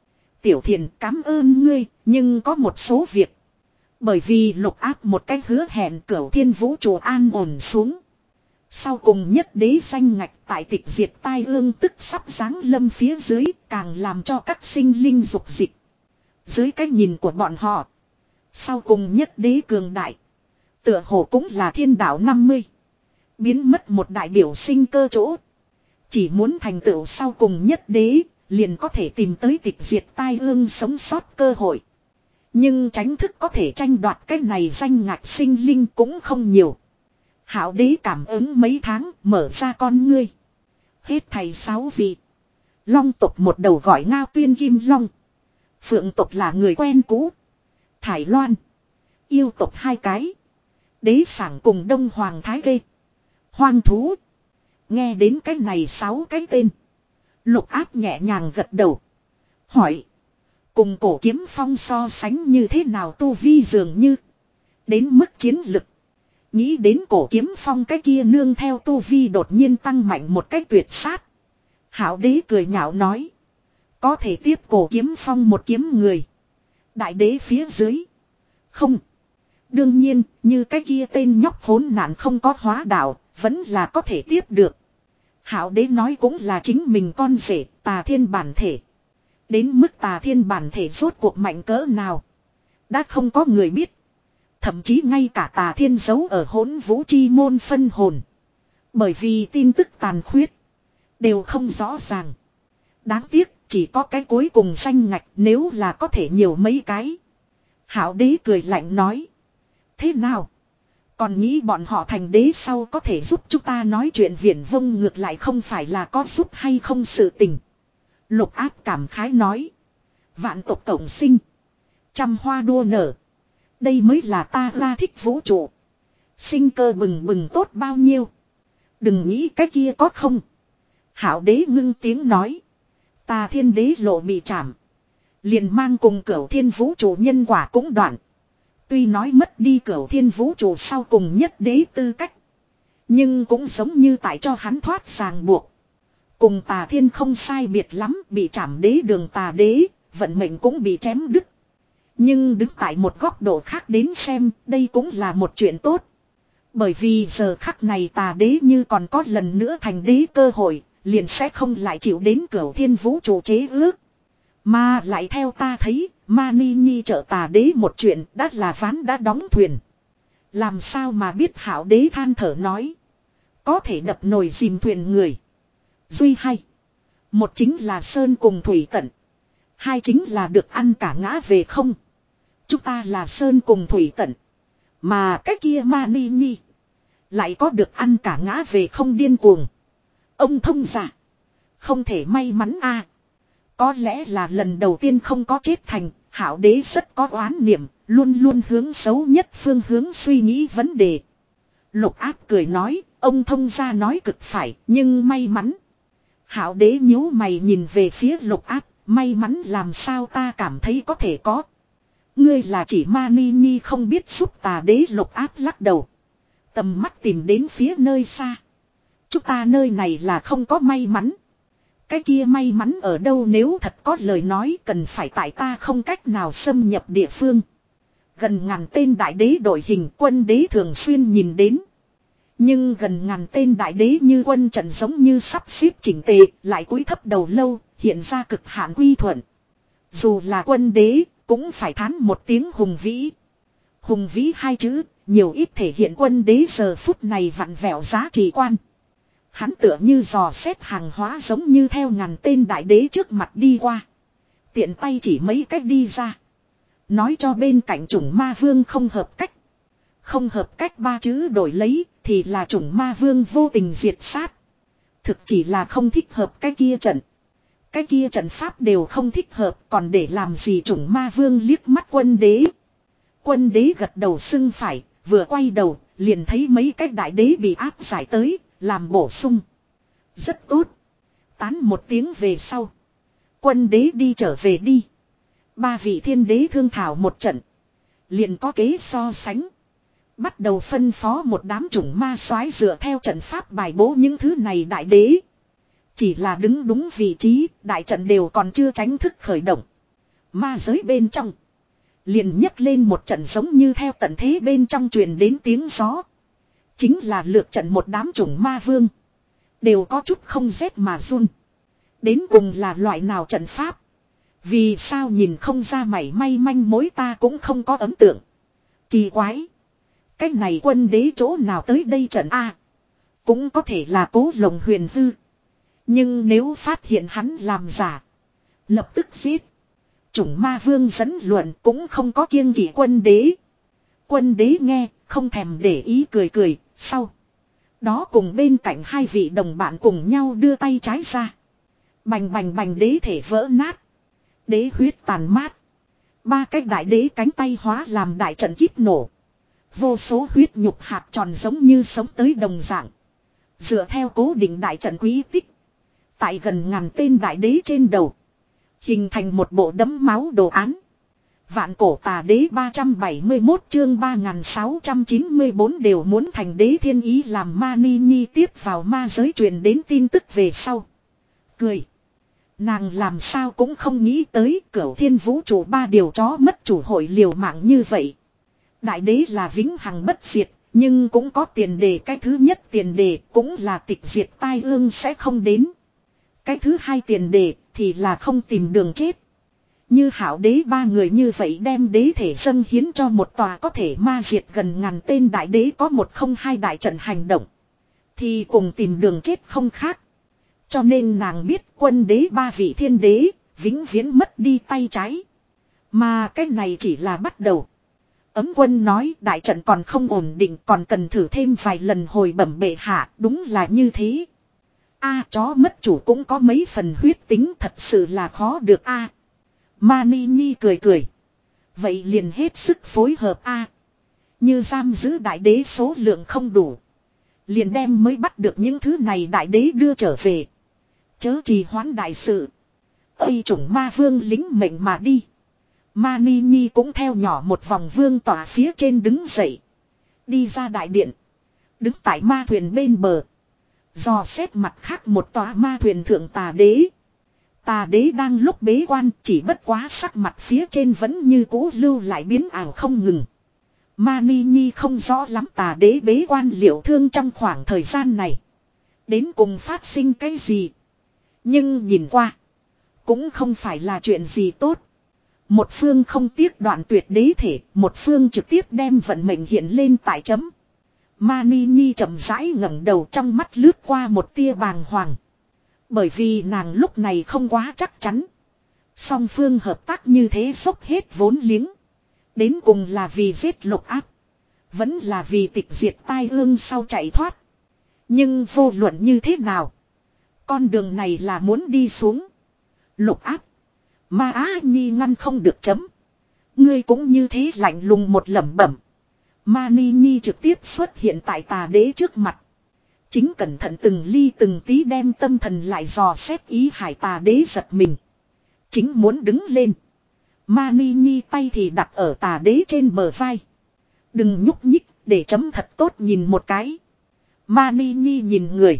Tiểu Thiền cảm ơn ngươi, nhưng có một số việc. Bởi vì Lục Áp một cái hứa hẹn Cửu Thiên Vũ trụ an ổn xuống. Sau cùng nhất đế danh ngạch tại tịch diệt tai ương tức sắp giáng lâm phía dưới, càng làm cho các sinh linh dục dịch. Dưới cái nhìn của bọn họ, sau cùng nhất đế cường đại, tựa hồ cũng là thiên đạo năm mươi. Biến mất một đại biểu sinh cơ chỗ. Chỉ muốn thành tựu sau cùng nhất đế, liền có thể tìm tới tịch diệt tai ương sống sót cơ hội. Nhưng tránh thức có thể tranh đoạt cái này danh ngạch sinh linh cũng không nhiều. Hảo đế cảm ứng mấy tháng mở ra con ngươi. Hết thầy sáu vị. Long tộc một đầu gọi Ngao Tuyên Kim Long. Phượng tộc là người quen cũ. Thải Loan. Yêu tộc hai cái. Đế sảng cùng Đông Hoàng Thái Gây. Hoang thú. Nghe đến cái này sáu cái tên. Lục Áp nhẹ nhàng gật đầu. Hỏi. Cùng cổ kiếm phong so sánh như thế nào tu vi dường như. Đến mức chiến lực. Nghĩ đến cổ kiếm phong cái kia nương theo tu vi đột nhiên tăng mạnh một cách tuyệt sát. Hảo đế cười nhạo nói. Có thể tiếp cổ kiếm phong một kiếm người. Đại đế phía dưới. Không. Đương nhiên, như cái kia tên nhóc khốn nạn không có hóa đạo, vẫn là có thể tiếp được. Hảo đế nói cũng là chính mình con rể, Tà Thiên bản thể. Đến mức Tà Thiên bản thể rốt cuộc mạnh cỡ nào. Đã không có người biết. Thậm chí ngay cả Tà Thiên giấu ở Hỗn Vũ Chi môn phân hồn. Bởi vì tin tức tàn khuyết. Đều không rõ ràng. Đáng tiếc chỉ có cái cuối cùng danh ngạch nếu là có thể nhiều mấy cái. Hảo đế cười lạnh nói. Thế nào? Còn nghĩ bọn họ thành đế sau có thể giúp chúng ta nói chuyện viển vông ngược lại không phải là có giúp hay không sự tình. Lục Áp cảm khái nói. Vạn tộc cộng sinh. Trăm hoa đua nở. Đây mới là ta ra thích vũ trụ. Sinh cơ bừng bừng tốt bao nhiêu. Đừng nghĩ cái kia có không. Hảo đế ngưng tiếng nói. Tà Thiên đế lộ bị chạm. Liền mang cùng Cửu Thiên vũ trụ nhân quả cũng đoạn. Tuy nói mất đi Cửu Thiên vũ trụ sau cùng nhất đế tư cách. Nhưng cũng giống như tại cho hắn thoát ràng buộc. Cùng Tà Thiên không sai biệt lắm, bị chạm đế đường tà đế, vận mệnh cũng bị chém đứt. Nhưng đứng tại một góc độ khác đến xem, đây cũng là một chuyện tốt. Bởi vì giờ khắc này tà đế như còn có lần nữa thành đế cơ hội, liền sẽ không lại chịu đến Cửu Thiên vũ trụ chế ước. Mà lại theo ta thấy, Mani Nhi trợ tà đế một chuyện đã là ván đã đóng thuyền. Làm sao mà biết Hảo đế than thở nói. Có thể đập nồi dìm thuyền người. Duy hay. Một chính là Sơn cùng Thủy Tận. Hai chính là được ăn cả ngã về không. Chúng ta là Sơn cùng Thủy Tận. Mà cái kia Mani Nhi. Lại có được ăn cả ngã về không điên cuồng. Ông thông giả. Không thể may mắn a. À. Có lẽ là lần đầu tiên không có chết thành. Hảo đế rất có oán niệm. Luôn luôn hướng xấu nhất phương hướng suy nghĩ vấn đề. Lục Áp cười nói. Ông thông gia nói cực phải. Nhưng may mắn. Hảo đế nhíu mày nhìn về phía Lục Áp. May mắn làm sao ta cảm thấy có thể có. Ngươi là chỉ Mani Nhi không biết giúp tà đế. Lục Áp lắc đầu. Tầm mắt tìm đến phía nơi xa. Chúng ta nơi này là không có may mắn. Cái kia may mắn ở đâu nếu thật có lời nói cần phải tại ta không cách nào xâm nhập địa phương. Gần ngàn tên đại đế đội hình quân đế thường xuyên nhìn đến. Nhưng gần ngàn tên đại đế như quân trận giống như sắp xếp chỉnh tề lại cúi thấp đầu lâu hiện ra cực hạn quy thuận. Dù là quân đế cũng phải thán một tiếng hùng vĩ. Hùng vĩ hai chữ nhiều ít thể hiện quân đế giờ phút này vặn vẹo giá trị quan. Hắn tựa như dò xét hàng hóa giống như theo ngàn tên đại đế trước mặt đi qua. Tiện tay chỉ mấy cách đi ra. Nói cho bên cạnh chủng ma vương không hợp cách. Không hợp cách ba chữ đổi lấy thì là chủng ma vương vô tình diệt sát. Thực chỉ là không thích hợp cái kia trận. Cái kia trận pháp đều không thích hợp còn để làm gì chủng ma vương liếc mắt quân đế. Quân đế gật đầu xưng phải, vừa quay đầu, liền thấy mấy cái đại đế bị áp giải tới, làm bổ sung. Rất tốt. Tán một tiếng về sau. Quân đế đi trở về đi. Ba vị thiên đế thương thảo một trận. Liền có kế so sánh. Bắt đầu phân phó một đám chủng ma soái dựa theo trận pháp bài bố những thứ này đại đế. Chỉ là đứng đúng vị trí, đại trận đều còn chưa tránh thức khởi động. Ma giới bên trong. Liền nhấc lên một trận giống như theo tận thế bên trong truyền đến tiếng gió. Chính là lược trận một đám chủng ma vương. Đều có chút không rét mà run. Đến cùng là loại nào trận pháp. Vì sao nhìn không ra mảy may manh mối ta cũng không có ấn tượng. Kỳ quái. Cái này quân đế chỗ nào tới đây trận A. Cũng có thể là Cố Lồng huyền hư. Nhưng nếu phát hiện hắn làm giả. Lập tức giết. Chủng ma vương dẫn luận cũng không có kiêng kỵ quân đế. Quân đế nghe không thèm để ý cười cười. Sau đó cùng bên cạnh hai vị đồng bạn cùng nhau đưa tay trái ra. Bành bành bành đế thể vỡ nát. Đế huyết tàn mát. Ba cái đại đế cánh tay hóa làm đại trận kíp nổ. Vô số huyết nhục hạt tròn giống như sống tới đồng dạng. Dựa theo cố định đại trận quý tích. Tại gần ngàn tên đại đế trên đầu. Hình thành một bộ đấm máu đồ án. Vạn cổ tà đế ba trăm bảy mươi mốt chương ba nghìn sáu trăm chín mươi bốn đều muốn thành đế thiên ý làm ma ni nhi tiếp vào ma giới truyền đến tin tức về sau. Cười. Nàng làm sao cũng không nghĩ tới cửu thiên vũ trụ ba điều chó mất chủ hội liều mạng như vậy. Đại đế là vĩnh hằng bất diệt, nhưng cũng có tiền đề. Cái thứ nhất tiền đề cũng là tịch diệt tai ương sẽ không đến. Cái thứ hai tiền đề thì là không tìm đường chết. Như hảo đế ba người như vậy đem đế thể dâng hiến cho một tòa có thể ma diệt gần ngàn tên đại đế có một không hai đại trận hành động. Thì cùng tìm đường chết không khác. Cho nên nàng biết quân đế ba vị thiên đế vĩnh viễn mất đi tay trái. Mà cái này chỉ là bắt đầu. Ấm quân nói đại trận còn không ổn định còn cần thử thêm vài lần hồi bẩm bệ hạ đúng là như thế. A chó mất chủ cũng có mấy phần huyết tính thật sự là khó được a. Mani Nhi cười cười. Vậy liền hết sức phối hợp a. Như giam giữ đại đế số lượng không đủ. Liền đem mới bắt được những thứ này đại đế đưa trở về. Chớ trì hoãn đại sự. Ây chủng ma vương lính mệnh mà đi. Mani Nhi cũng theo nhỏ một vòng vương tỏa phía trên đứng dậy. Đi ra đại điện. Đứng tại ma thuyền bên bờ. Dò xét mặt khác một tòa ma thuyền thượng tà đế. Tà đế đang lúc bế quan chỉ bất quá sắc mặt phía trên vẫn như cũ lưu lại biến ảo không ngừng. Mani Nhi không rõ lắm tà đế bế quan liệu thương trong khoảng thời gian này. Đến cùng phát sinh cái gì. Nhưng nhìn qua. Cũng không phải là chuyện gì tốt. Một phương không tiếc đoạn tuyệt đế thể. Một phương trực tiếp đem vận mệnh hiện lên tại chấm. Mani Nhi chậm rãi ngẩng đầu trong mắt lướt qua một tia bàng hoàng. Bởi vì nàng lúc này không quá chắc chắn. Song phương hợp tác như thế dốc hết vốn liếng. Đến cùng là vì giết lục áp. Vẫn là vì tịch diệt tai ương sau chạy thoát. Nhưng vô luận như thế nào. Con đường này là muốn đi xuống. Lục áp. Ma Á Nhi ngăn không được chấm. Ngươi cũng như thế lạnh lùng một lẩm bẩm. Mani Nhi trực tiếp xuất hiện tại tà đế trước mặt. Chính cẩn thận từng ly từng tí đem tâm thần lại dò xét ý hải tà đế giật mình. Chính muốn đứng lên. Mani Nhi tay thì đặt ở tà đế trên bờ vai. Đừng nhúc nhích để chấm thật tốt nhìn một cái. Mani Nhi nhìn người.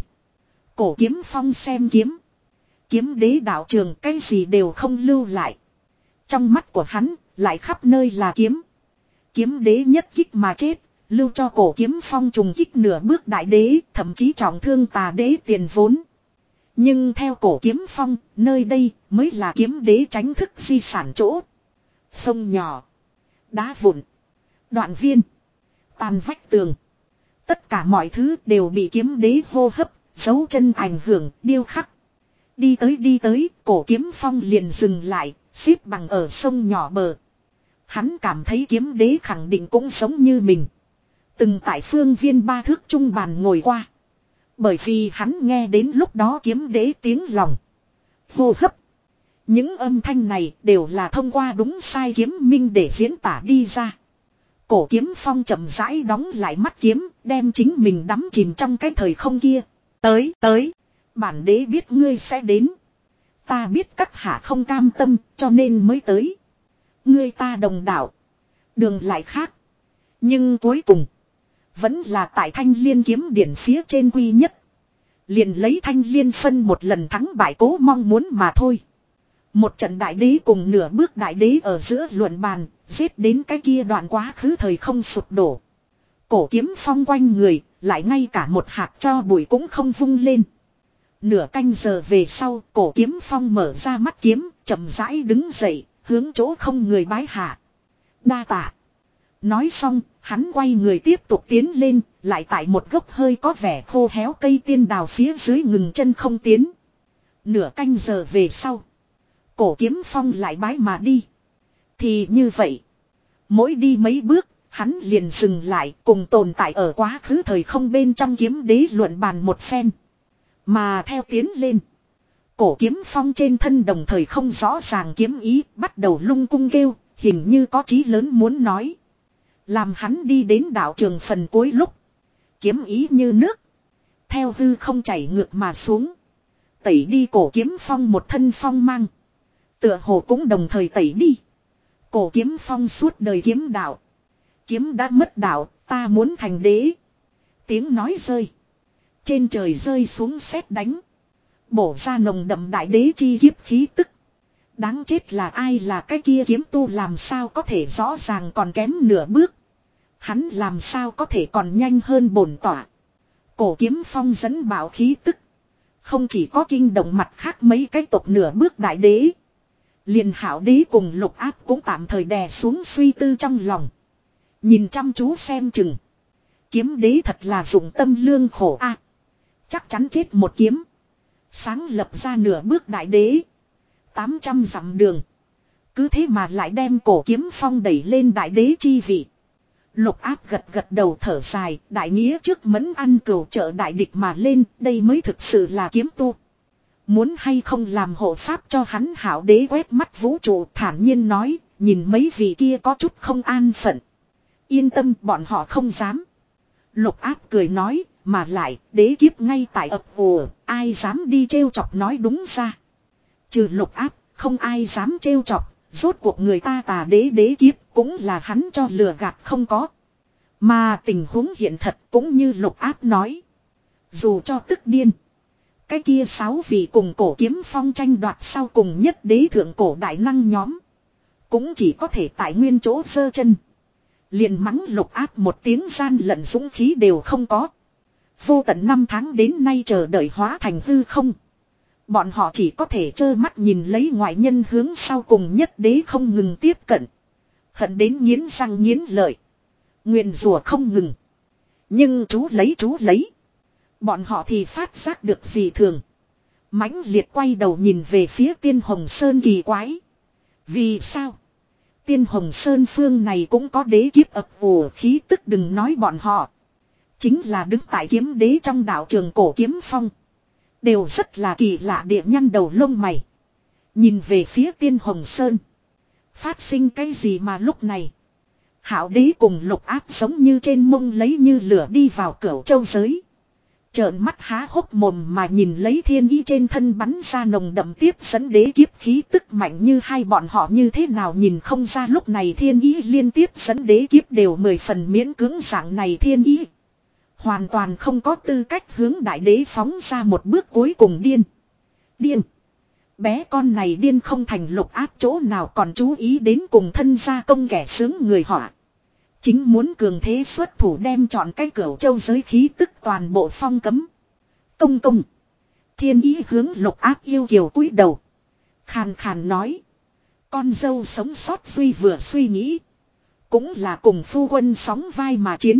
Cổ kiếm phong xem kiếm. Kiếm đế đạo trường cái gì đều không lưu lại. Trong mắt của hắn lại khắp nơi là kiếm. Kiếm đế nhất kích mà chết. Lưu cho cổ kiếm phong trùng kích nửa bước đại đế, thậm chí trọng thương tà đế tiền vốn. Nhưng theo cổ kiếm phong, nơi đây mới là kiếm đế tránh thức di sản chỗ. Sông nhỏ, đá vụn, đoạn viên, tàn vách tường. Tất cả mọi thứ đều bị kiếm đế hô hấp, dấu chân ảnh hưởng, điêu khắc. Đi tới đi tới, cổ kiếm phong liền dừng lại, xếp bằng ở sông nhỏ bờ. Hắn cảm thấy kiếm đế khẳng định cũng giống như mình. Từng tại phương viên ba thước trung bàn ngồi qua. Bởi vì hắn nghe đến lúc đó kiếm đế tiếng lòng. Hô hấp. Những âm thanh này đều là thông qua đúng sai kiếm minh để diễn tả đi ra. Cổ kiếm phong chậm rãi đóng lại mắt kiếm, đem chính mình đắm chìm trong cái thời không kia. Tới, tới. Bản đế biết ngươi sẽ đến. Ta biết các hạ không cam tâm, cho nên mới tới. Ngươi ta đồng đạo. Đường lại khác. Nhưng cuối cùng. Vẫn là tại thanh liên kiếm điển phía trên quy nhất. Liền lấy thanh liên phân một lần thắng bại cố mong muốn mà thôi. Một trận đại đế cùng nửa bước đại đế ở giữa luận bàn, giết đến cái kia đoạn quá khứ thời không sụp đổ. Cổ kiếm phong quanh người, lại ngay cả một hạt cho bụi cũng không vung lên. Nửa canh giờ về sau, cổ kiếm phong mở ra mắt kiếm, chậm rãi đứng dậy, hướng chỗ không người bái hạ. Đa tạ. Nói xong, hắn quay người tiếp tục tiến lên, lại tại một gốc hơi có vẻ khô héo cây tiên đào phía dưới ngừng chân không tiến. Nửa canh giờ về sau, cổ kiếm phong lại bái mà đi. Thì như vậy, mỗi đi mấy bước, hắn liền dừng lại cùng tồn tại ở quá khứ thời không bên trong kiếm đế luận bàn một phen. Mà theo tiến lên, cổ kiếm phong trên thân đồng thời không rõ ràng kiếm ý, bắt đầu lung cung kêu, hình như có chí lớn muốn nói. Làm hắn đi đến đạo trường phần cuối lúc, kiếm ý như nước, theo hư không chảy ngược mà xuống, tẩy đi cổ kiếm phong một thân phong mang. Tựa hồ cũng đồng thời tẩy đi cổ kiếm phong suốt đời kiếm đạo. Kiếm đã mất đạo, ta muốn thành đế. Tiếng nói rơi, trên trời rơi xuống sét đánh, bổ ra nồng đậm đại đế chi kiếp khí tức. Đáng chết là ai, là cái kia kiếm tu làm sao có thể rõ ràng còn kém nửa bước. Hắn làm sao có thể còn nhanh hơn bổn tỏa. Cổ kiếm phong dẫn bảo khí tức, không chỉ có kinh động mặt khác mấy cái tộc nửa bước đại đế. Liền hảo đế cùng lục áp cũng tạm thời đè xuống suy tư trong lòng. Nhìn chăm chú xem chừng. Kiếm đế thật là dụng tâm lương khổ a, chắc chắn chết một kiếm. Sáng lập ra nửa bước đại đế. Tám trăm dặm đường. Cứ thế mà lại đem cổ kiếm phong đẩy lên đại đế chi vị. Lục áp gật gật đầu thở dài. Đại nghĩa trước mẫn ăn cừu trợ đại địch mà lên. Đây mới thực sự là kiếm tu. Muốn hay không làm hộ pháp cho hắn, hảo đế quét mắt vũ trụ thản nhiên nói. Nhìn mấy vị kia có chút không an phận. Yên tâm, bọn họ không dám. Lục áp cười nói. Mà lại đế kiếp ngay tại ập ùa, ai dám đi trêu chọc nói đúng ra. Trừ lục áp, không ai dám trêu chọc. Rốt cuộc người ta tà đế đế kiếp cũng là hắn cho lừa gạt không có. Mà tình huống hiện thật cũng như lục áp nói. Dù cho tức điên, cái kia sáu vị cùng cổ kiếm phong tranh đoạt sau cùng nhất đế thượng cổ đại năng nhóm, cũng chỉ có thể tại nguyên chỗ giơ chân. Liền mắng lục áp một tiếng gian lận dũng khí đều không có. Vô tận năm tháng đến nay chờ đợi hóa thành hư không. Bọn họ chỉ có thể trơ mắt nhìn lấy ngoại nhân hướng sau cùng nhất đế không ngừng tiếp cận. Hận đến nghiến răng nghiến lợi. Nguyền rủa không ngừng. Nhưng chú lấy chú lấy. Bọn họ thì phát giác được gì thường. Mãnh liệt quay đầu nhìn về phía Tiên Hồng Sơn kỳ quái. Vì sao? Tiên Hồng Sơn phương này cũng có đế kiếp ập ùa khí tức, đừng nói bọn họ. Chính là đứng tại kiếm đế trong đạo trường cổ kiếm phong. Đều rất là kỳ lạ địa nhăn đầu lông mày. Nhìn về phía Tiên Hồng Sơn. Phát sinh cái gì mà lúc này? Hảo đế cùng lục áp giống như trên mông lấy như lửa đi vào cửu châu giới. Trợn mắt há hốc mồm mà nhìn lấy thiên ý trên thân bắn ra nồng đậm tiếp dẫn đế kiếp khí tức mạnh như hai bọn họ như thế nào nhìn không ra lúc này thiên ý liên tiếp dẫn đế kiếp đều mười phần miễn cưỡng dạng này thiên ý. Hoàn toàn không có tư cách hướng đại đế phóng ra một bước cuối cùng điên. Điên. Bé con này điên không thành lục áp chỗ nào còn chú ý đến cùng thân gia công kẻ sướng người họa. Chính muốn cường thế xuất thủ đem chọn cái cửu châu giới khí tức toàn bộ phong cấm. Công công. Thiên ý hướng lục áp yêu kiều cúi đầu. Khàn khàn nói. Con dâu sống sót duy vừa suy nghĩ. Cũng là cùng phu quân sóng vai mà chiến.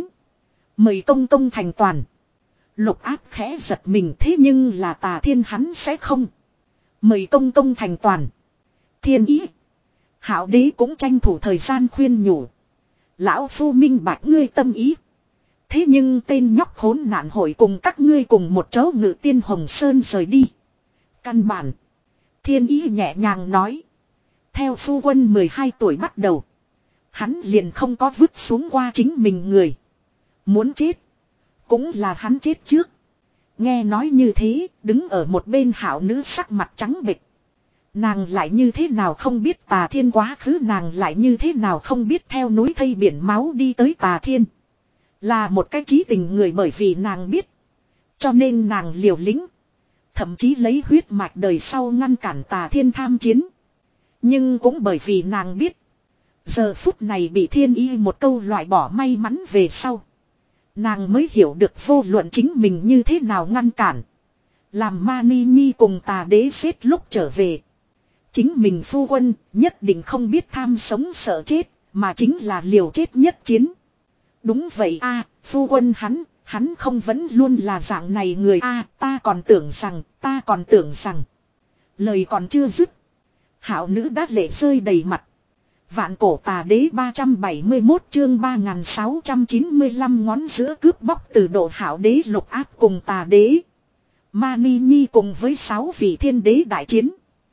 Mời công công thành toàn. Lục áp khẽ giật mình, thế nhưng là Tà Thiên hắn sẽ không. Mời công công thành toàn. Thiên ý. Hảo đế cũng tranh thủ thời gian khuyên nhủ. Lão phu minh bạch ngươi tâm ý. Thế nhưng tên nhóc khốn nạn hội cùng các ngươi cùng một chỗ ngự Tiên Hồng Sơn rời đi. Căn bản. Thiên ý nhẹ nhàng nói. Theo phu quân mười hai tuổi bắt đầu. Hắn liền không có vứt xuống qua chính mình người. Muốn chết. Cũng là hắn chết trước. Nghe nói như thế, đứng ở một bên hảo nữ sắc mặt trắng bệch. Nàng lại như thế nào không biết Tà Thiên quá khứ, nàng lại như thế nào không biết theo núi thây biển máu đi tới Tà Thiên. Là một cái chí tình người, bởi vì nàng biết. Cho nên nàng liều lĩnh. Thậm chí lấy huyết mạch đời sau ngăn cản Tà Thiên tham chiến. Nhưng cũng bởi vì nàng biết. Giờ phút này bị thiên ý một câu loại bỏ may mắn về sau. Nàng mới hiểu được vô luận chính mình như thế nào ngăn cản. Làm Mani Nhi cùng tà đế xếp lúc trở về. Chính mình phu quân nhất định không biết tham sống sợ chết. Mà chính là liều chết nhất chiến. Đúng vậy a, phu quân hắn, hắn không vẫn luôn là dạng này người a, ta còn tưởng rằng, ta còn tưởng rằng. Lời còn chưa dứt. Hảo nữ đã lệ rơi đầy mặt. Vạn cổ tà đế ba trăm bảy mươi mốt chương ba nghìn sáu trăm chín mươi lăm ngón giữa cướp bóc từ độ hảo đế lục áp cùng tà đế. Mani Nhi cùng với sáu vị thiên đế đại chiến.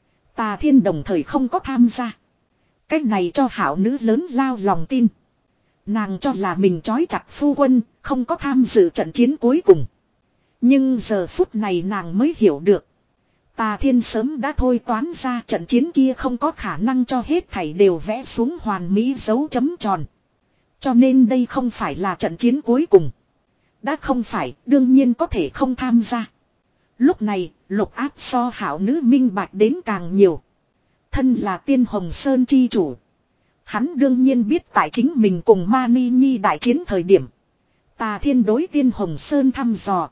Tà thiên đồng thời không có tham gia. Cách này cho hảo nữ lớn lao lòng tin. Nàng cho là mình trói chặt phu quân, không có tham dự trận chiến cuối cùng. Nhưng giờ phút này nàng mới hiểu được. Tà thiên sớm đã thôi toán ra trận chiến kia không có khả năng cho hết thảy đều vẽ xuống hoàn mỹ dấu chấm tròn. Cho nên đây không phải là trận chiến cuối cùng. Đã không phải, đương nhiên có thể không tham gia. Lúc này, lục áp so hảo nữ minh bạch đến càng nhiều. Thân là tiên hồng sơn chi chủ. Hắn đương nhiên biết tại chính mình cùng Mani Nhi đại chiến thời điểm. Tà thiên đối tiên hồng sơn thăm dò.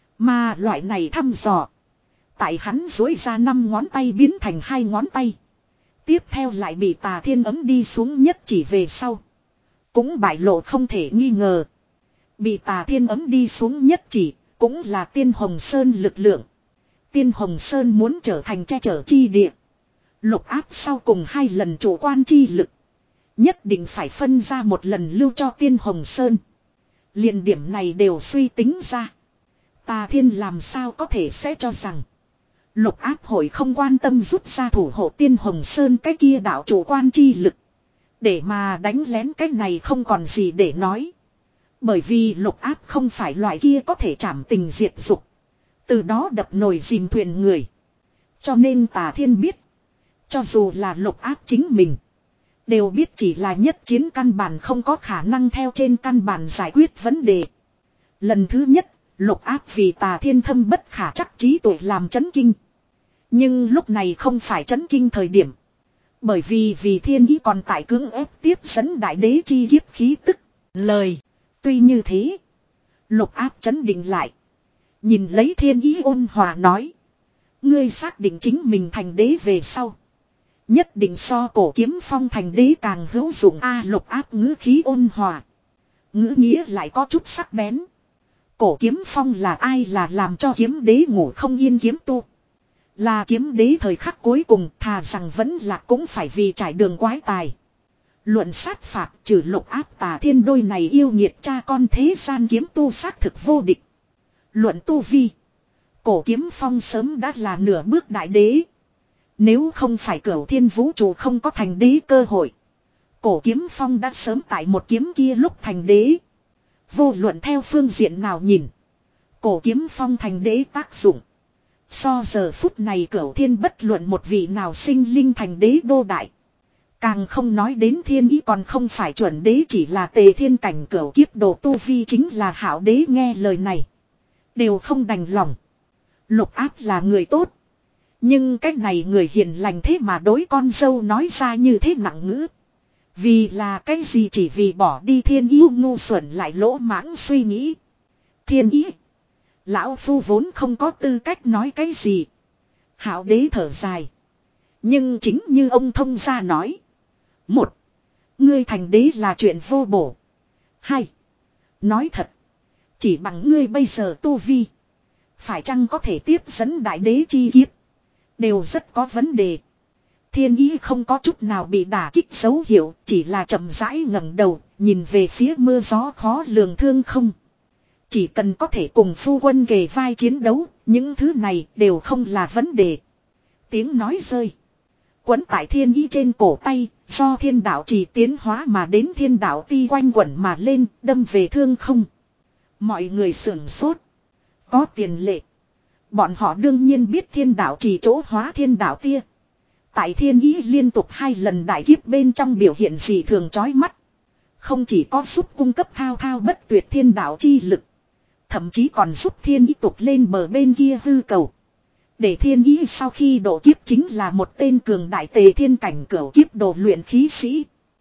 Mà loại này thăm dò. Tại hắn dối ra năm ngón tay biến thành hai ngón tay. Tiếp theo lại bị tà thiên ấm đi xuống nhất chỉ về sau. Cũng bại lộ không thể nghi ngờ. Bị tà thiên ấm đi xuống nhất chỉ. Cũng là tiên hồng sơn lực lượng. Tiên hồng sơn muốn trở thành che chở chi địa. Lục áp sau cùng hai lần chủ quan chi lực. Nhất định phải phân ra một lần lưu cho tiên hồng sơn. Liền điểm này đều suy tính ra. Tà thiên làm sao có thể sẽ cho rằng. Lục áp hội không quan tâm rút ra thủ hộ tiên hồng sơn cái kia đạo chủ quan chi lực. Để mà đánh lén cái này không còn gì để nói. Bởi vì lục áp không phải loại kia có thể trảm tình diệt dục. Từ đó đập nồi dìm thuyền người. Cho nên tà thiên biết. Cho dù là lục áp chính mình. Đều biết chỉ là nhất chiến căn bản không có khả năng theo trên căn bản giải quyết vấn đề. Lần thứ nhất, lục áp vì tà thiên thâm bất khả trắc trí tuệ làm chấn kinh. Nhưng lúc này không phải chấn kinh thời điểm. Bởi vì vì thiên ý còn tại cưỡng ép tiếp dẫn đại đế chi kiếp khí tức. Lời. Tuy như thế. Lục áp chấn định lại. Nhìn lấy thiên ý ôn hòa nói. Ngươi xác định chính mình thành đế về sau. Nhất định so cổ kiếm phong thành đế càng hữu dụng a lục áp ngữ khí ôn hòa. Ngữ nghĩa lại có chút sắc bén. Cổ kiếm phong là ai là làm cho kiếm đế ngủ không yên kiếm tu. Là kiếm đế thời khắc cuối cùng thà rằng vẫn là cũng phải vì trải đường quái tài. Luận sát phạt trừ lục áp tà thiên đôi này yêu nghiệt cha con thế gian kiếm tu xác thực vô địch. Luận tu vi. Cổ kiếm phong sớm đã là nửa bước đại đế. Nếu không phải cửu thiên vũ trụ không có thành đế cơ hội. Cổ kiếm phong đã sớm tại một kiếm kia lúc thành đế. Vô luận theo phương diện nào nhìn. Cổ kiếm phong thành đế tác dụng. So giờ phút này cửu thiên bất luận một vị nào sinh linh thành đế đô đại. Càng không nói đến thiên ý còn không phải chuẩn đế chỉ là tề thiên cảnh cửu kiếp đồ tu vi chính là hảo đế nghe lời này. Đều không đành lòng. Lục áp là người tốt. Nhưng cái này người hiền lành thế mà đối con dâu nói ra như thế nặng ngữ. Vì là cái gì chỉ vì bỏ đi thiên ý ngu xuẩn lại lỗ mãng suy nghĩ. Thiên ý. Lão phu vốn không có tư cách nói cái gì. Hảo đế thở dài. Nhưng chính như ông thông gia nói. Một. Ngươi thành đế là chuyện vô bổ. Hai. Nói thật. Chỉ bằng ngươi bây giờ tu vi. Phải chăng có thể tiếp dẫn đại đế chi kiếp. Đều rất có vấn đề. Thiên ý không có chút nào bị đả kích dấu hiệu. Chỉ là chậm rãi ngẩng đầu. Nhìn về phía mưa gió khó lường thương không. Chỉ cần có thể cùng phu quân kề vai chiến đấu. Những thứ này đều không là vấn đề. Tiếng nói rơi. Quấn tại thiên ý trên cổ tay. Do thiên đạo chỉ tiến hóa mà đến thiên đạo ti quanh quẩn mà lên. Đâm về thương không. Mọi người sưởng sốt. Có tiền lệ. Bọn họ đương nhiên biết thiên đạo chỉ chỗ hóa thiên đạo tia. Tại thiên ý liên tục hai lần đại kiếp bên trong biểu hiện gì thường chói mắt. Không chỉ có giúp cung cấp thao thao bất tuyệt thiên đạo chi lực. Thậm chí còn giúp thiên ý tục lên bờ bên kia hư cầu. Để thiên ý sau khi độ kiếp chính là một tên cường đại tề thiên cảnh cửu kiếp đồ luyện khí sĩ.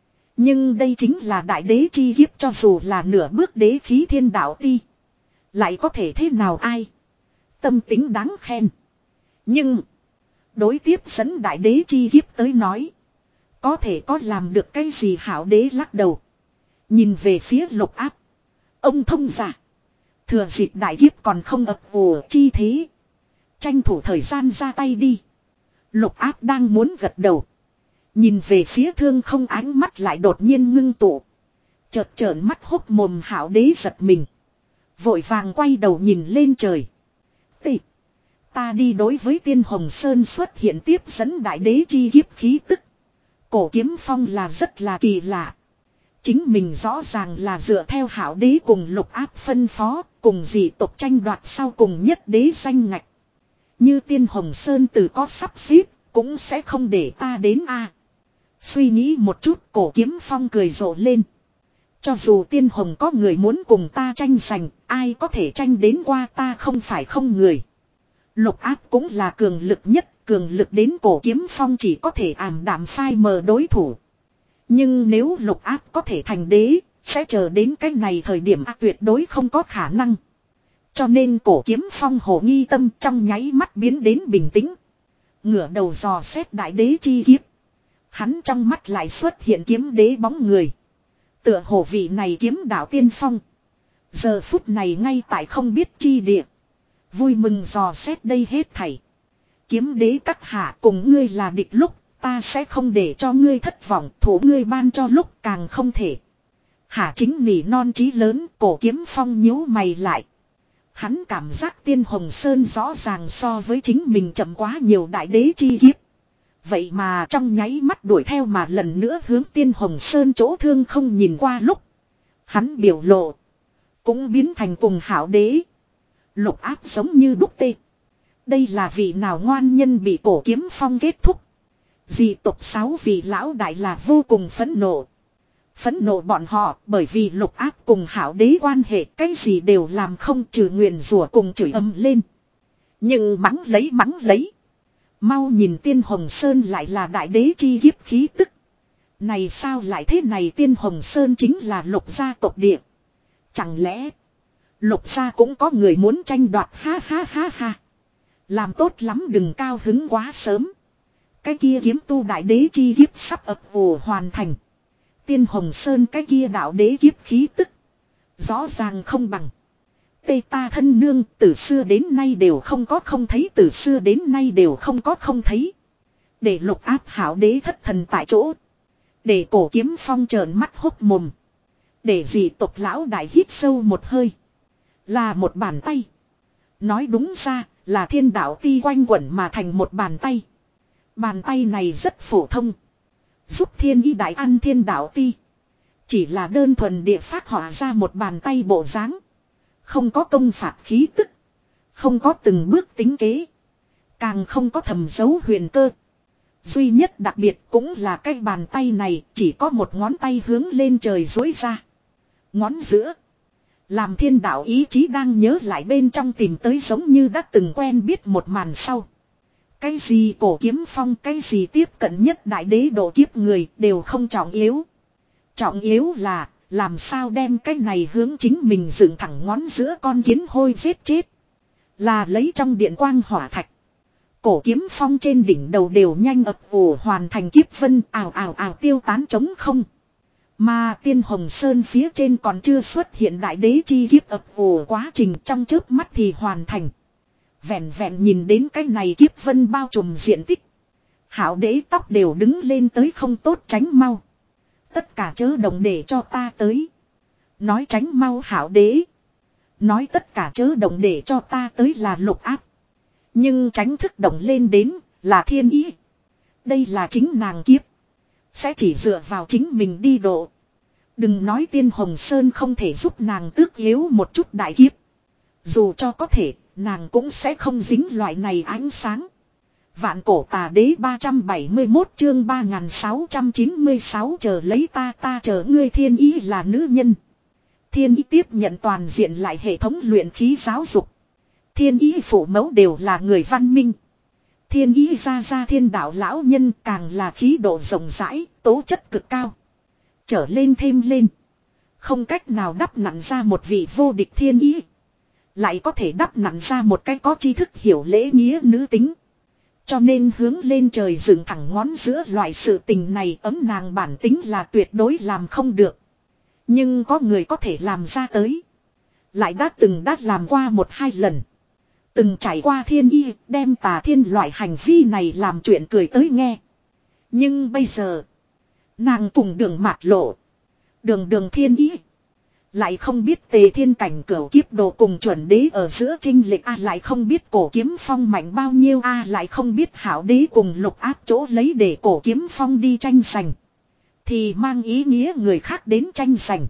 Nhưng đây chính là đại đế chi kiếp, cho dù là nửa bước đế khí thiên đạo ti. Lại có thể thế nào ai? Tâm tính đáng khen. Nhưng đối tiếp dẫn đại đế chi kiếp tới nói. Có thể có làm được cái gì hảo đế lắc đầu. Nhìn về phía Lục Áp. Ông thông giả. Thừa dịp đại kiếp còn không ập ùa chi thế. Tranh thủ thời gian ra tay đi. Lục Áp đang muốn gật đầu. Nhìn về phía thương không, ánh mắt lại đột nhiên ngưng tụ. Chợt trợn mắt hốc mồm, hảo đế giật mình. Vội vàng quay đầu nhìn lên trời. Tị. Ta đi đối với Tiên Hồng Sơn xuất hiện tiếp dẫn đại đế chi kiếp khí tức. Cổ kiếm phong là rất là kỳ lạ. Chính mình rõ ràng là dựa theo hảo đế cùng Lục Áp phân phó, cùng dị tộc tranh đoạt sau cùng nhất đế danh ngạch. Như Tiên Hồng Sơn từ có sắp xếp, cũng sẽ không để ta đến a. Suy nghĩ một chút, cổ kiếm phong cười rộ lên. Cho dù Tiên Hồng có người muốn cùng ta tranh giành, ai có thể tranh đến qua ta không phải không người. Lục Áp cũng là cường lực nhất, cường lực đến cổ kiếm phong chỉ có thể ảm đạm phai mờ đối thủ. Nhưng nếu Lục Áp có thể thành đế, sẽ chờ đến cái này thời điểm à, tuyệt đối không có khả năng. Cho nên cổ kiếm phong hồ nghi tâm trong nháy mắt biến đến bình tĩnh. Ngửa đầu dò xét đại đế chi kiếp. Hắn trong mắt lại xuất hiện kiếm đế bóng người. Tựa hồ vị này kiếm đạo tiên phong. Giờ phút này ngay tại không biết chi địa. Vui mừng dò xét đây hết thảy. Kiếm đế các hạ, cùng ngươi là địch lúc, ta sẽ không để cho ngươi thất vọng, thủ ngươi ban cho lúc càng không thể. Hạ chính nỉ non chí lớn, cổ kiếm phong nhíu mày lại. Hắn cảm giác Tiên Hồng Sơn rõ ràng so với chính mình chậm quá nhiều đại đế chi kiếp. Vậy mà trong nháy mắt đuổi theo mà lần nữa hướng Tiên Hồng Sơn chỗ thương không nhìn qua lúc. Hắn biểu lộ. Cũng biến thành cùng hảo đế. Lục Áp giống như đúc tê. Đây là vị nào ngoan nhân bị cổ kiếm phong kết thúc. Dị tộc sáu vị lão đại là vô cùng phẫn nộ. Phẫn nộ bọn họ bởi vì Lục Áp cùng hảo đế quan hệ cái gì đều làm không, trừ nguyền rủa cùng chửi ầm lên. Nhưng mắng lấy mắng lấy. Mau nhìn Tiên Hồng Sơn lại là đại đế chi kiếp khí tức. Này sao lại thế này, Tiên Hồng Sơn chính là Lục gia tộc địa. Chẳng lẽ Lục gia cũng có người muốn tranh đoạt, ha ha ha ha. Làm tốt lắm, đừng cao hứng quá sớm. Cái kia kiếm tu đại đế chi kiếp sắp ập ùa hoàn thành. Tiên Hồng Sơn cái kia đạo đế kiếp khí tức. Rõ ràng không bằng. Tê ta thân nương, từ xưa đến nay đều không có không thấy, từ xưa đến nay đều không có không thấy. Để Lục Áp hảo đế thất thần tại chỗ. Để cổ kiếm phong trợn mắt hốc mồm. Để dị tộc lão đại hít sâu một hơi. Là một bàn tay. Nói đúng ra là thiên đạo ti quanh quẩn mà thành một bàn tay. Bàn tay này rất phổ thông. Giúp thiên y đại ăn thiên đạo ti. Chỉ là đơn thuần địa phát họa ra một bàn tay bộ dáng. Không có công phạt khí tức. Không có từng bước tính kế. Càng không có thầm dấu huyền cơ. Duy nhất đặc biệt cũng là cái bàn tay này chỉ có một ngón tay hướng lên trời dối ra. Ngón giữa. Làm thiên đạo ý chí đang nhớ lại bên trong tìm tới giống như đã từng quen biết một màn sau. Cái gì cổ kiếm phong, cái gì tiếp cận nhất đại đế độ kiếp người đều không trọng yếu. Trọng yếu là làm sao đem cái này hướng chính mình dựng thẳng ngón giữa con kiến hôi giết chết. Là lấy trong điện quang hỏa thạch. Cổ kiếm phong trên đỉnh đầu đều nhanh ập ùa hoàn thành kiếp vân, ào ào ào tiêu tán trống không. Mà Tiên Hồng Sơn phía trên còn chưa xuất hiện đại đế chi kiếp ập ùa quá trình, trong chớp mắt thì hoàn thành. Vẹn vẹn nhìn đến cái này kiếp vân bao trùm diện tích. Hảo đế tóc đều đứng lên tới không tốt, tránh mau. Tất cả chớ động để cho ta tới. Nói tránh mau hảo đế. Nói tất cả chớ động để cho ta tới là Lục Áp. Nhưng tránh thức động lên đến là thiên ý. Đây là chính nàng kiếp. Sẽ chỉ dựa vào chính mình đi độ. Đừng nói Tiên Hồng Sơn không thể giúp nàng tước yếu một chút đại kiếp. Dù cho có thể, nàng cũng sẽ không dính loại này ánh sáng. Vạn cổ tà đế ba trăm bảy mươi mốt chương ba nghìn sáu trăm chín mươi sáu chờ lấy ta ta chờ ngươi thiên ý là nữ nhân. Thiên ý tiếp nhận toàn diện lại hệ thống luyện khí giáo dục. Thiên ý phụ mẫu đều là người văn minh. thiên ý ra ra thiên đạo lão nhân càng là khí độ rộng rãi, tố chất cực cao. Trở lên thêm lên. Không cách nào đắp nặn ra một vị vô địch thiên ý. Lại có thể đắp nặn ra một cái có tri thức hiểu lễ nghĩa nữ tính. Cho nên hướng lên trời dựng thẳng ngón giữa loại sự tình này ấm nàng bản tính là tuyệt đối làm không được. Nhưng có người có thể làm ra tới. Lại đã từng đã làm qua một hai lần. Từng trải qua thiên y đem tà thiên loại hành vi này làm chuyện cười tới nghe. Nhưng bây giờ nàng cùng đường mạt lộ. Đường đường thiên ý. Lại không biết tề thiên cảnh cửu kiếp đồ cùng chuẩn đế ở giữa trinh lệch a, lại không biết cổ kiếm phong mạnh bao nhiêu a, lại không biết hảo đế cùng lục áp chỗ lấy để cổ kiếm phong đi tranh giành. Thì mang ý nghĩa người khác đến tranh giành.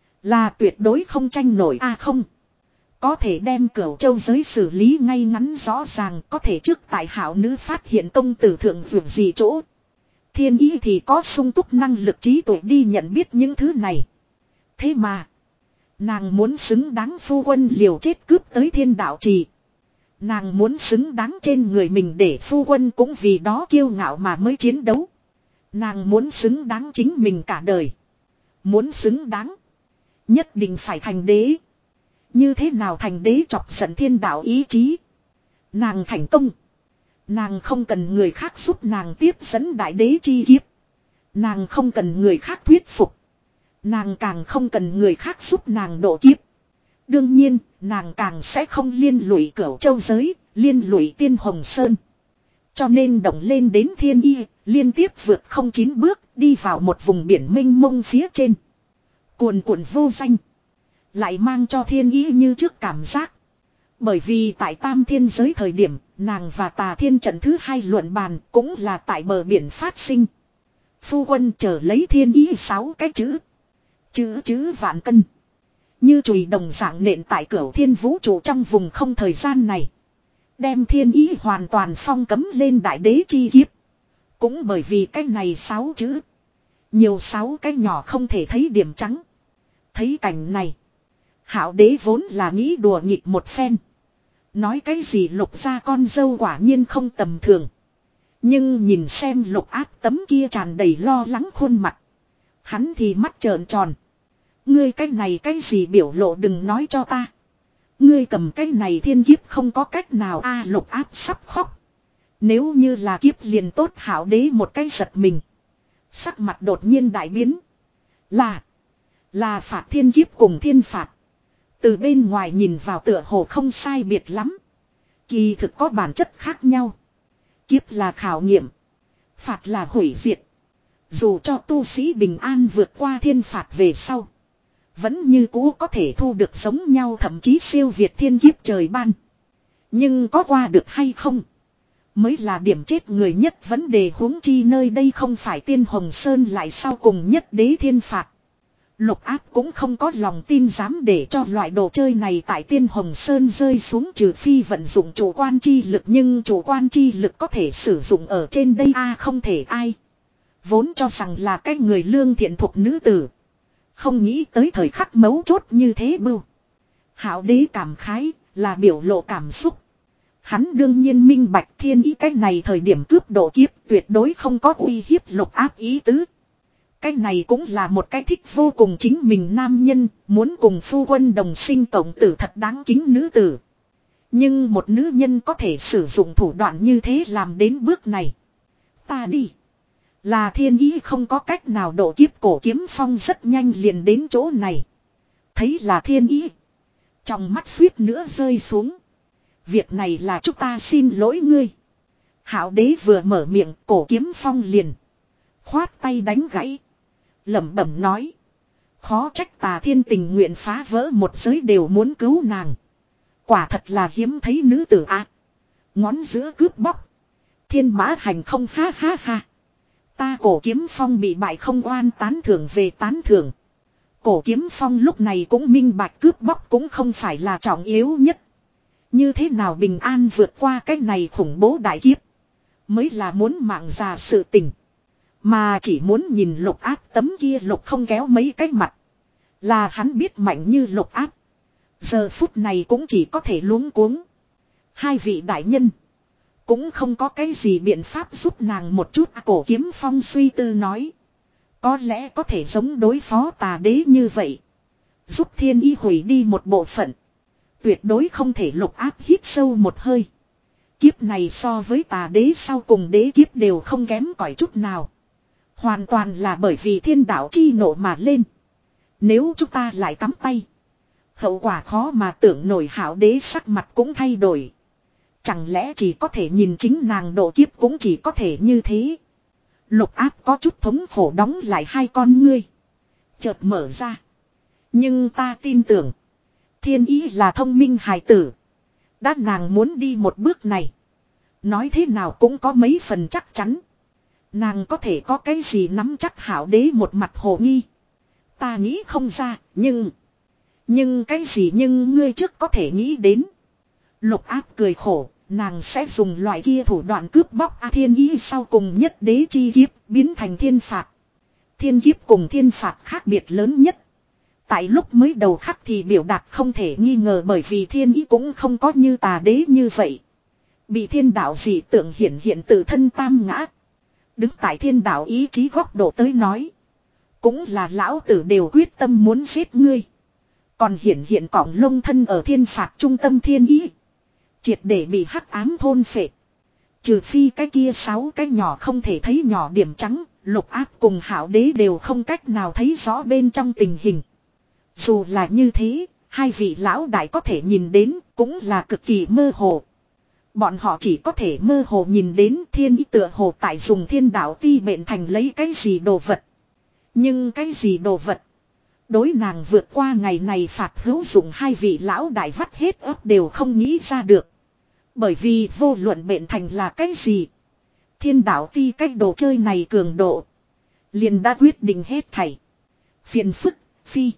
Là tuyệt đối không tranh nổi a, không. Có thể đem cửu châu giới xử lý ngay ngắn rõ ràng, có thể trước tại hảo nữ phát hiện công tử thượng vượt gì chỗ. Thiên ý thì có sung túc năng lực trí tuệ đi nhận biết những thứ này. Thế mà nàng muốn xứng đáng phu quân liều chết cướp tới thiên đạo trì. Nàng muốn xứng đáng trên người mình để phu quân cũng vì đó kiêu ngạo mà mới chiến đấu. Nàng muốn xứng đáng chính mình cả đời. Muốn xứng đáng. Nhất định phải thành đế. Như thế nào thành đế chọc giận thiên đạo ý chí. Nàng thành công. Nàng không cần người khác giúp nàng tiếp dẫn đại đế chi kiếp. Nàng không cần người khác thuyết phục. Nàng càng không cần người khác giúp nàng độ kiếp. Đương nhiên, nàng càng sẽ không liên lụy cửu châu giới, liên lụy tiên hồng sơn. Cho nên động lên đến thiên y, liên tiếp vượt không chín bước, đi vào một vùng biển mênh mông phía trên. Cuồn cuộn vô danh. Lại mang cho thiên y như trước cảm giác. Bởi vì tại tam thiên giới thời điểm, nàng và tà thiên trận thứ hai luận bàn cũng là tại bờ biển phát sinh. Phu quân chờ lấy thiên y sáu cái chữ. Chữ chữ vạn cân. Như chùy đồng dạng nện tại cửu thiên vũ trụ trong vùng không thời gian này. Đem thiên ý hoàn toàn phong cấm lên đại đế chi kiếp. Cũng bởi vì cái này sáu chữ. Nhiều sáu cái nhỏ không thể thấy điểm trắng. Thấy cảnh này. Hạo đế vốn là nghĩ đùa nghịch một phen. Nói cái gì lục gia con dâu quả nhiên không tầm thường. Nhưng nhìn xem lục áp tấm kia tràn đầy lo lắng khuôn mặt. Hắn thì mắt trợn tròn. Ngươi cái này cái gì biểu lộ đừng nói cho ta. Ngươi cầm cái này thiên kiếp không có cách nào a, lục áp sắp khóc. Nếu như là kiếp liền tốt, hảo đế một cái giật mình. Sắc mặt đột nhiên đại biến. Là. Là phạt thiên kiếp cùng thiên phạt. Từ bên ngoài nhìn vào tựa hồ không sai biệt lắm. Kỳ thực có bản chất khác nhau. Kiếp là khảo nghiệm. Phạt là hủy diệt. Dù cho tu sĩ bình an vượt qua thiên phạt về sau. Vẫn như cũ có thể thu được giống nhau, thậm chí siêu việt thiên kiếp trời ban. Nhưng có qua được hay không? Mới là điểm chết người nhất vấn đề, huống chi nơi đây không phải tiên hồng sơn lại sau cùng nhất đế thiên phạt. Lục áp cũng không có lòng tin dám để cho loại đồ chơi này tại tiên hồng sơn rơi xuống, trừ phi vận dụng chủ quan chi lực, nhưng chủ quan chi lực có thể sử dụng ở trên đây a, không thể ai. Vốn cho rằng là cái người lương thiện thuộc nữ tử. Không nghĩ tới thời khắc mấu chốt như thế bưu. Hạo đế cảm khái, là biểu lộ cảm xúc. Hắn đương nhiên minh bạch thiên ý cái này thời điểm cướp độ kiếp tuyệt đối không có uy hiếp lục áp ý tứ. Cái này cũng là một cái thích vô cùng chính mình nam nhân, muốn cùng phu quân đồng sinh cộng tử thật đáng kính nữ tử. Nhưng một nữ nhân có thể sử dụng thủ đoạn như thế làm đến bước này. Ta đi. Là thiên ý không có cách nào độ kiếp, cổ kiếm phong rất nhanh liền đến chỗ này. Thấy là thiên ý. Trong mắt suýt nữa rơi xuống. Việc này là chúng ta xin lỗi ngươi. Hạo đế vừa mở miệng, cổ kiếm phong liền khoát tay đánh gãy. Lẩm bẩm nói. Khó trách tà thiên tình nguyện phá vỡ một giới đều muốn cứu nàng. Quả thật là hiếm thấy nữ tử ạ. À. Ngón giữa cướp bóc. Thiên mã hành không, ha ha ha. Ta cổ kiếm phong bị bại không oan, tán thưởng về tán thưởng. Cổ kiếm phong lúc này cũng minh bạch cướp bóc cũng không phải là trọng yếu nhất. Như thế nào bình an vượt qua cái này khủng bố đại kiếp. Mới là muốn mạng già sự tình. Mà chỉ muốn nhìn lục áp tấm kia lục không kéo mấy cái mặt. Là hắn biết mạnh như lục áp. Giờ phút này cũng chỉ có thể luống cuống. Hai vị đại nhân. Cũng không có cái gì biện pháp giúp nàng một chút. À, Cổ Kiếm Phong suy tư nói. Có lẽ có thể giống đối phó tà đế như vậy. Giúp thiên ý hủy đi một bộ phận. Tuyệt đối không thể. Lục Áp hít sâu một hơi. Kiếp này so với tà đế sau cùng đế kiếp đều không kém cỏi chút nào. Hoàn toàn là bởi vì thiên đạo chi nộ mà lên. Nếu chúng ta lại tắm tay. Hậu quả khó mà tưởng nổi. Hảo đế sắc mặt cũng thay đổi. Chẳng lẽ chỉ có thể nhìn chính nàng độ kiếp cũng chỉ có thể như thế. Lục Áp có chút thống khổ đóng lại hai con ngươi. Chợt mở ra. Nhưng ta tin tưởng. Thiên ý là thông minh hài tử. Đã nàng muốn đi một bước này. Nói thế nào cũng có mấy phần chắc chắn. Nàng có thể có cái gì nắm chắc. Hảo đế một mặt hồ nghi. Ta nghĩ không ra, nhưng... Nhưng cái gì nhưng ngươi trước có thể nghĩ đến. Lục Áp cười khổ, nàng sẽ dùng loại kia thủ đoạn cướp bóc A Thiên Ý sau cùng nhất đế chi kiếp, biến thành thiên phạt. Thiên kiếp cùng thiên phạt khác biệt lớn nhất. Tại lúc mới đầu khắc thì biểu đạt không thể nghi ngờ bởi vì Thiên Ý cũng không có như tà đế như vậy. Bị thiên đạo dị tượng hiển hiện tự thân tam ngã. Đứng tại thiên đạo ý chí góc độ tới nói. Cũng là lão tử đều quyết tâm muốn giết ngươi. Còn hiển hiện cỏng lông thân ở thiên phạt trung tâm Thiên Ý. Triệt để bị hắc ám thôn phệ. Trừ phi cái kia sáu cái nhỏ không thể thấy nhỏ điểm trắng. Lục Áp cùng Hảo đế đều không cách nào thấy rõ bên trong tình hình. Dù là như thế, hai vị lão đại có thể nhìn đến cũng là cực kỳ mơ hồ. Bọn họ chỉ có thể mơ hồ nhìn đến Thiên Ý tựa hồ tại dùng thiên đạo ti bệnh thành lấy cái gì đồ vật. Nhưng cái gì đồ vật? Đối nàng vượt qua ngày này phạt hữu dụng hai vị lão đại vắt hết ấp đều không nghĩ ra được. Bởi vì vô luận bệnh thành là cái gì. Thiên đạo ti cách đồ chơi này cường độ. Liền đã quyết định hết thảy. Phiền phức, phi.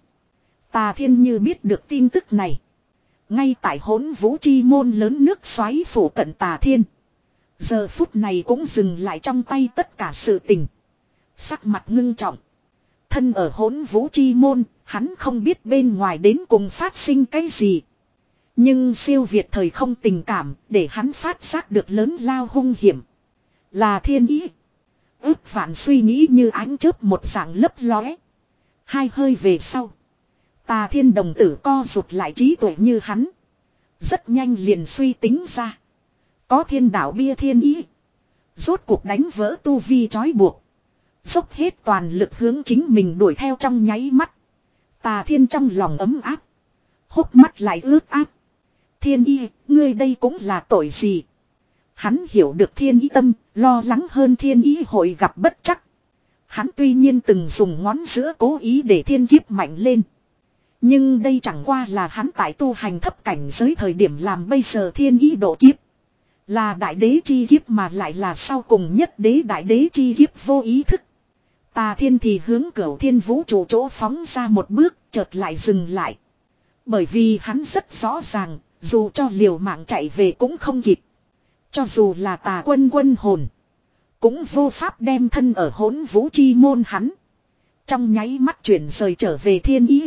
Tà Thiên Như biết được tin tức này. Ngay tại Hỗn Vũ chi môn lớn nước xoáy phủ cận Tà Thiên. Giờ phút này cũng dừng lại trong tay tất cả sự tình. Sắc mặt ngưng trọng. Thân ở Hỗn Vũ chi môn, hắn không biết bên ngoài đến cùng phát sinh cái gì. Nhưng siêu việt thời không tình cảm, để hắn phát giác được lớn lao hung hiểm. Là Thiên Ý. Ước vạn suy nghĩ như ánh chớp một dạng lấp lóe. Hai hơi về sau. Tà Thiên đồng tử co rụt lại trí tuệ như hắn. Rất nhanh liền suy tính ra. Có thiên đạo bia Thiên Ý. Rốt cuộc đánh vỡ tu vi trói buộc. Dốc hết toàn lực hướng chính mình đuổi theo trong nháy mắt. Tà Thiên trong lòng ấm áp. Hốc mắt lại ướt áp. Thiên Ý, ngươi đây cũng là tội gì? Hắn hiểu được Thiên Ý tâm, lo lắng hơn Thiên Ý hội gặp bất trắc. Hắn tuy nhiên từng dùng ngón giữa cố ý để thiên kiếp mạnh lên. Nhưng đây chẳng qua là hắn tại tu hành thấp cảnh giới thời điểm làm bây giờ Thiên Ý độ kiếp. Là đại đế chi kiếp mà lại là sau cùng nhất đế đại đế chi kiếp vô ý thức. Tà Thiên thì hướng Cửu Thiên vũ trụ chỗ phóng ra một bước, chợt lại dừng lại. Bởi vì hắn rất rõ ràng, dù cho liều mạng chạy về cũng không kịp. Cho dù là Tà Quân quân hồn, cũng vô pháp đem thân ở Hỗn Vũ chi môn hắn. Trong nháy mắt chuyển rời trở về Thiên Ý.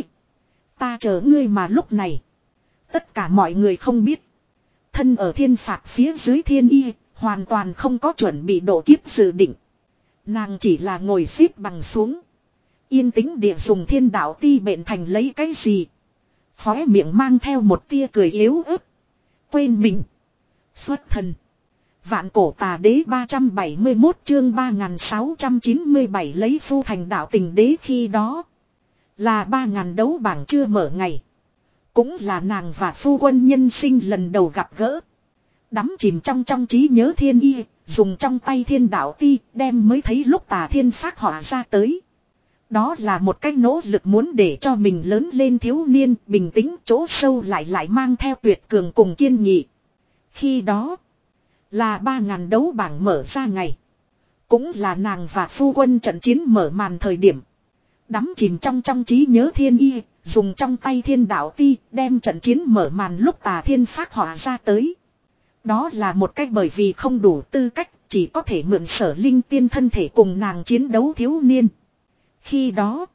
Ta chờ ngươi mà lúc này. Tất cả mọi người không biết. Thân ở thiên phạt phía dưới Thiên Ý, hoàn toàn không có chuẩn bị độ kiếp dự định. Nàng chỉ là ngồi xếp bằng xuống. Yên tĩnh địa dùng thiên đạo ti bệnh thành lấy cái gì. Khóe miệng mang theo một tia cười yếu ớt. Quên mình. Xuất thần. Vạn cổ tà đế ba trăm bảy mươi mốt chương ba nghìn sáu trăm chín mươi bảy lấy phu thành đạo tình đế khi đó. Là ba ngàn đấu bảng chưa mở ngày. Cũng là nàng và phu quân nhân sinh lần đầu gặp gỡ. Đắm chìm trong trong trí nhớ Thiên Ý, dùng trong tay thiên đạo ti đem mới thấy lúc Tà Thiên phát họa ra tới. Đó là một cách nỗ lực muốn để cho mình lớn lên thiếu niên, bình tĩnh chỗ sâu lại lại mang theo tuyệt cường cùng kiên nghị. Khi đó, là ba ngàn đấu bảng mở ra ngày. Cũng là nàng và phu quân trận chiến mở màn thời điểm. Đắm chìm trong trong trí nhớ Thiên Ý, dùng trong tay thiên đạo ti đem trận chiến mở màn lúc Tà Thiên phát họa ra tới. Đó là một cách bởi vì không đủ tư cách, chỉ có thể mượn Sở Linh tiên thân thể cùng nàng chiến đấu thiếu niên. Khi đó,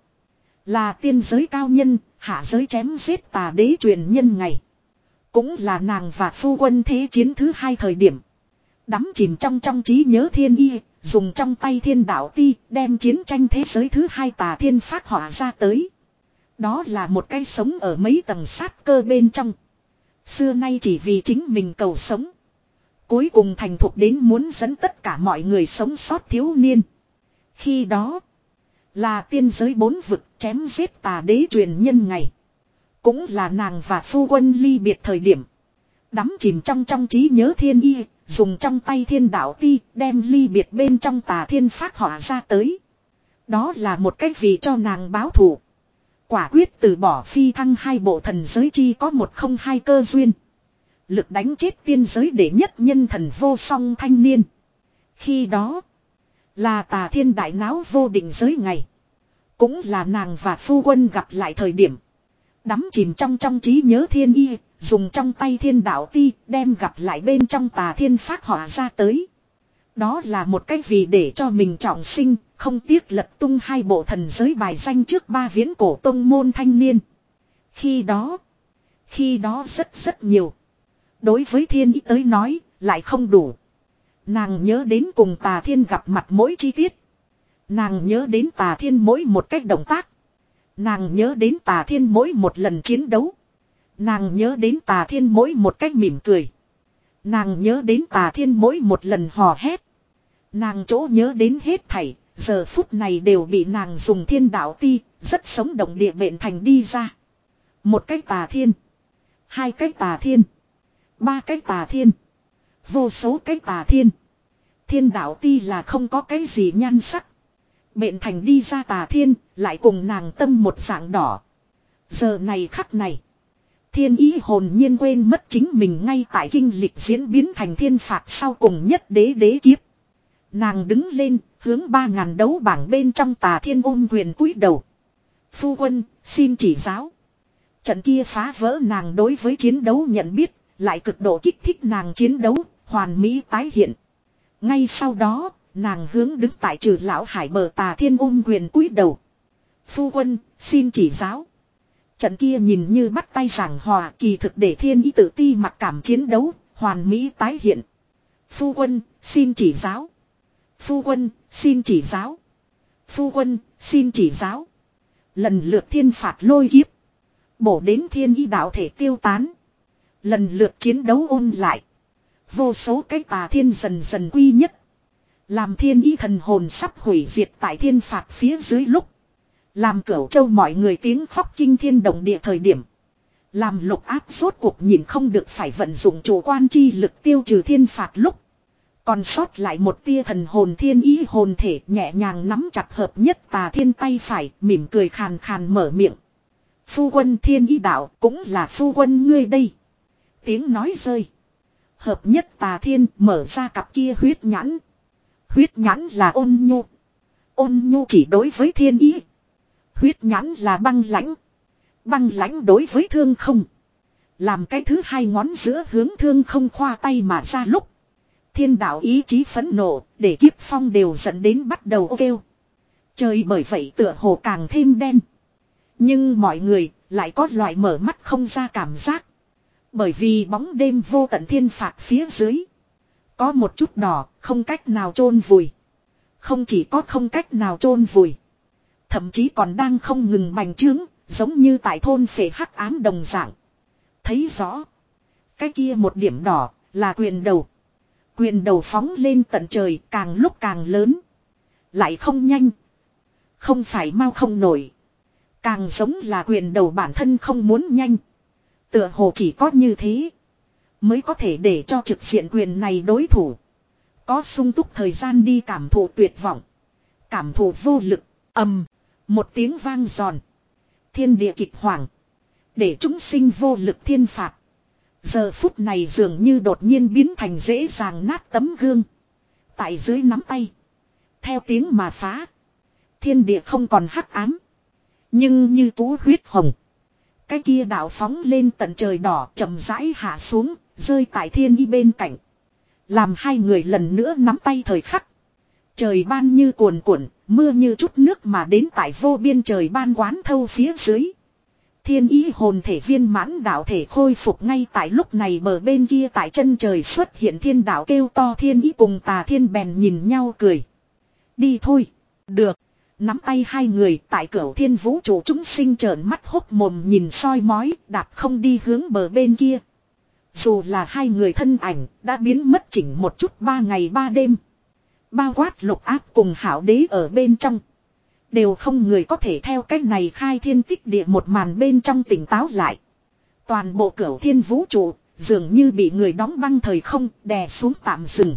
là tiên giới cao nhân, hạ giới chém giết tà đế truyền nhân ngày. Cũng là nàng và phu quân thế chiến thứ hai thời điểm. Đắm chìm trong trong trí nhớ thiên y, dùng trong tay thiên đạo ti đem chiến tranh thế giới thứ hai tà thiên phát họa ra tới. Đó là một cái sống ở mấy tầng sát cơ bên trong. Xưa nay chỉ vì chính mình cầu sống. Cuối cùng thành thục đến muốn dẫn tất cả mọi người sống sót thiếu niên. Khi đó là tiên giới bốn vực chém giết tà đế truyền nhân ngày. Cũng là nàng và phu quân ly biệt thời điểm. Đắm chìm trong trong trí nhớ thiên y, dùng trong tay thiên đạo ti đem ly biệt bên trong tà thiên phát họa ra tới. Đó là một cách vì cho nàng báo thù. Quả quyết từ bỏ phi thăng hai bộ thần giới chi có một không hai cơ duyên. Lực đánh chết tiên giới để nhất nhân thần vô song thanh niên. Khi đó là tà thiên đại náo vô định giới ngày. Cũng là nàng và phu quân gặp lại thời điểm. Đắm chìm trong trong trí nhớ thiên y, dùng trong tay thiên đạo ti đem gặp lại bên trong tà thiên phát họa ra tới. Đó là một cách vì để cho mình trọng sinh, không tiếc lật tung hai bộ thần giới bài danh trước ba viễn cổ tông môn thanh niên. Khi đó, khi đó rất rất nhiều. Đối với thiên ý tới nói, lại không đủ. Nàng nhớ đến cùng tà thiên gặp mặt mỗi chi tiết. Nàng nhớ đến tà thiên mỗi một cách động tác. Nàng nhớ đến tà thiên mỗi một lần chiến đấu. Nàng nhớ đến tà thiên mỗi một cách mỉm cười. Nàng nhớ đến tà thiên mỗi một lần hò hét. Nàng chỗ nhớ đến hết thảy, giờ phút này đều bị nàng dùng thiên đạo ti, rất sống động địa bệnh thành đi ra. Một cái tà thiên. Hai cái tà thiên. Ba cái tà thiên. Vô số cái tà thiên. Thiên đạo ti là không có cái gì nhan sắc. Bệnh thành đi ra tà thiên, lại cùng nàng tâm một dạng đỏ. Giờ này khắc này. Thiên ý hồn nhiên quên mất chính mình ngay tại kinh lịch diễn biến thành thiên phạt sau cùng nhất đế đế kiếp. Nàng đứng lên, hướng ba ngàn đấu bảng bên trong tà thiên ôm quyền cúi đầu. Phu quân, xin chỉ giáo. Trận kia phá vỡ nàng đối với chiến đấu nhận biết, lại cực độ kích thích nàng chiến đấu, hoàn mỹ tái hiện. Ngay sau đó, nàng hướng đứng tại trừ lão hải bờ tà thiên ôm quyền cúi đầu. Phu quân, xin chỉ giáo. Trận kia nhìn như bắt tay giảng hòa, kỳ thực để thiên ý tự ti mặc cảm chiến đấu, hoàn mỹ tái hiện. Phu quân, xin chỉ giáo. Phu quân, xin chỉ giáo. Phu quân, xin chỉ giáo. Lần lượt thiên phạt lôi kiếp. Bổ đến thiên ý đạo thể tiêu tán. Lần lượt chiến đấu ôn lại. Vô số cái tà thiên dần dần quy nhất. Làm thiên ý thần hồn sắp hủy diệt tại thiên phạt phía dưới lúc. Làm Cửu Châu mọi người tiếng khóc kinh thiên động địa thời điểm. Làm Lục Áp rốt cuộc nhìn không được phải vận dụng chủ quan chi lực tiêu trừ thiên phạt lúc. Còn sót lại một tia thần hồn thiên ý hồn thể nhẹ nhàng nắm chặt hợp nhất tà thiên tay phải, mỉm cười khàn khàn mở miệng. Phu quân thiên ý đạo cũng là phu quân ngươi đây. Tiếng nói rơi. Hợp nhất tà thiên mở ra cặp kia huyết nhãn. Huyết nhãn là ôn nhu. Ôn nhu chỉ đối với thiên ý. Huyết nhãn là băng lãnh. Băng lãnh đối với thương không. Làm cái thứ hai ngón giữa hướng thương không khoa tay mà ra lúc. Thiên đạo ý chí phẫn nộ, để kiếp phong đều dẫn đến bắt đầu kêu. Trời bởi vậy tựa hồ càng thêm đen. Nhưng mọi người lại có loại mở mắt không ra cảm giác. Bởi vì bóng đêm vô tận thiên phạt phía dưới. Có một chút đỏ, không cách nào chôn vùi. Không chỉ có không cách nào chôn vùi. Thậm chí còn đang không ngừng bành trướng, giống như tại thôn phệ hắc ám đồng dạng. Thấy rõ. Cái kia một điểm đỏ, là quyền đầu. Quyền đầu phóng lên tận trời càng lúc càng lớn. Lại không nhanh. Không phải mau không nổi. Càng giống là quyền đầu bản thân không muốn nhanh. Tựa hồ chỉ có như thế. Mới có thể để cho trực diện quyền này đối thủ. Có sung túc thời gian đi cảm thụ tuyệt vọng. Cảm thụ vô lực. Ầm. Một tiếng vang giòn. Thiên địa kịch hoàng. Để chúng sinh vô lực thiên phạt. Giờ phút này dường như đột nhiên biến thành dễ dàng nát tấm gương. Tại dưới nắm tay. Theo tiếng mà phá. Thiên địa không còn hắc ám. Nhưng như tú huyết hồng. Cái kia đạo phóng lên tận trời đỏ chậm rãi hạ xuống. Rơi tại thiên y bên cạnh. Làm hai người lần nữa nắm tay thời khắc. Trời ban như cuồn cuộn. Mưa như chút nước mà đến tại vô biên trời ban quán thâu phía dưới. Thiên ý hồn thể viên mãn đạo thể khôi phục ngay tại lúc này, bờ bên kia tại chân trời xuất hiện thiên đạo kêu to. Thiên ý cùng Tà Thiên bèn nhìn nhau cười. Đi thôi. Được. Nắm tay hai người tại Cửu Thiên vũ trụ chúng sinh trợn mắt hốc mồm nhìn soi mói, đạp không đi hướng bờ bên kia. Dù là hai người thân ảnh đã biến mất chỉnh một chút ba ngày ba đêm. Bao quát Lục Áp cùng Hảo Đế ở bên trong. Đều không người có thể theo cách này khai thiên tích địa một màn bên trong tỉnh táo lại. Toàn bộ Cửu Thiên vũ trụ dường như bị người đóng băng thời không đè xuống tạm dừng.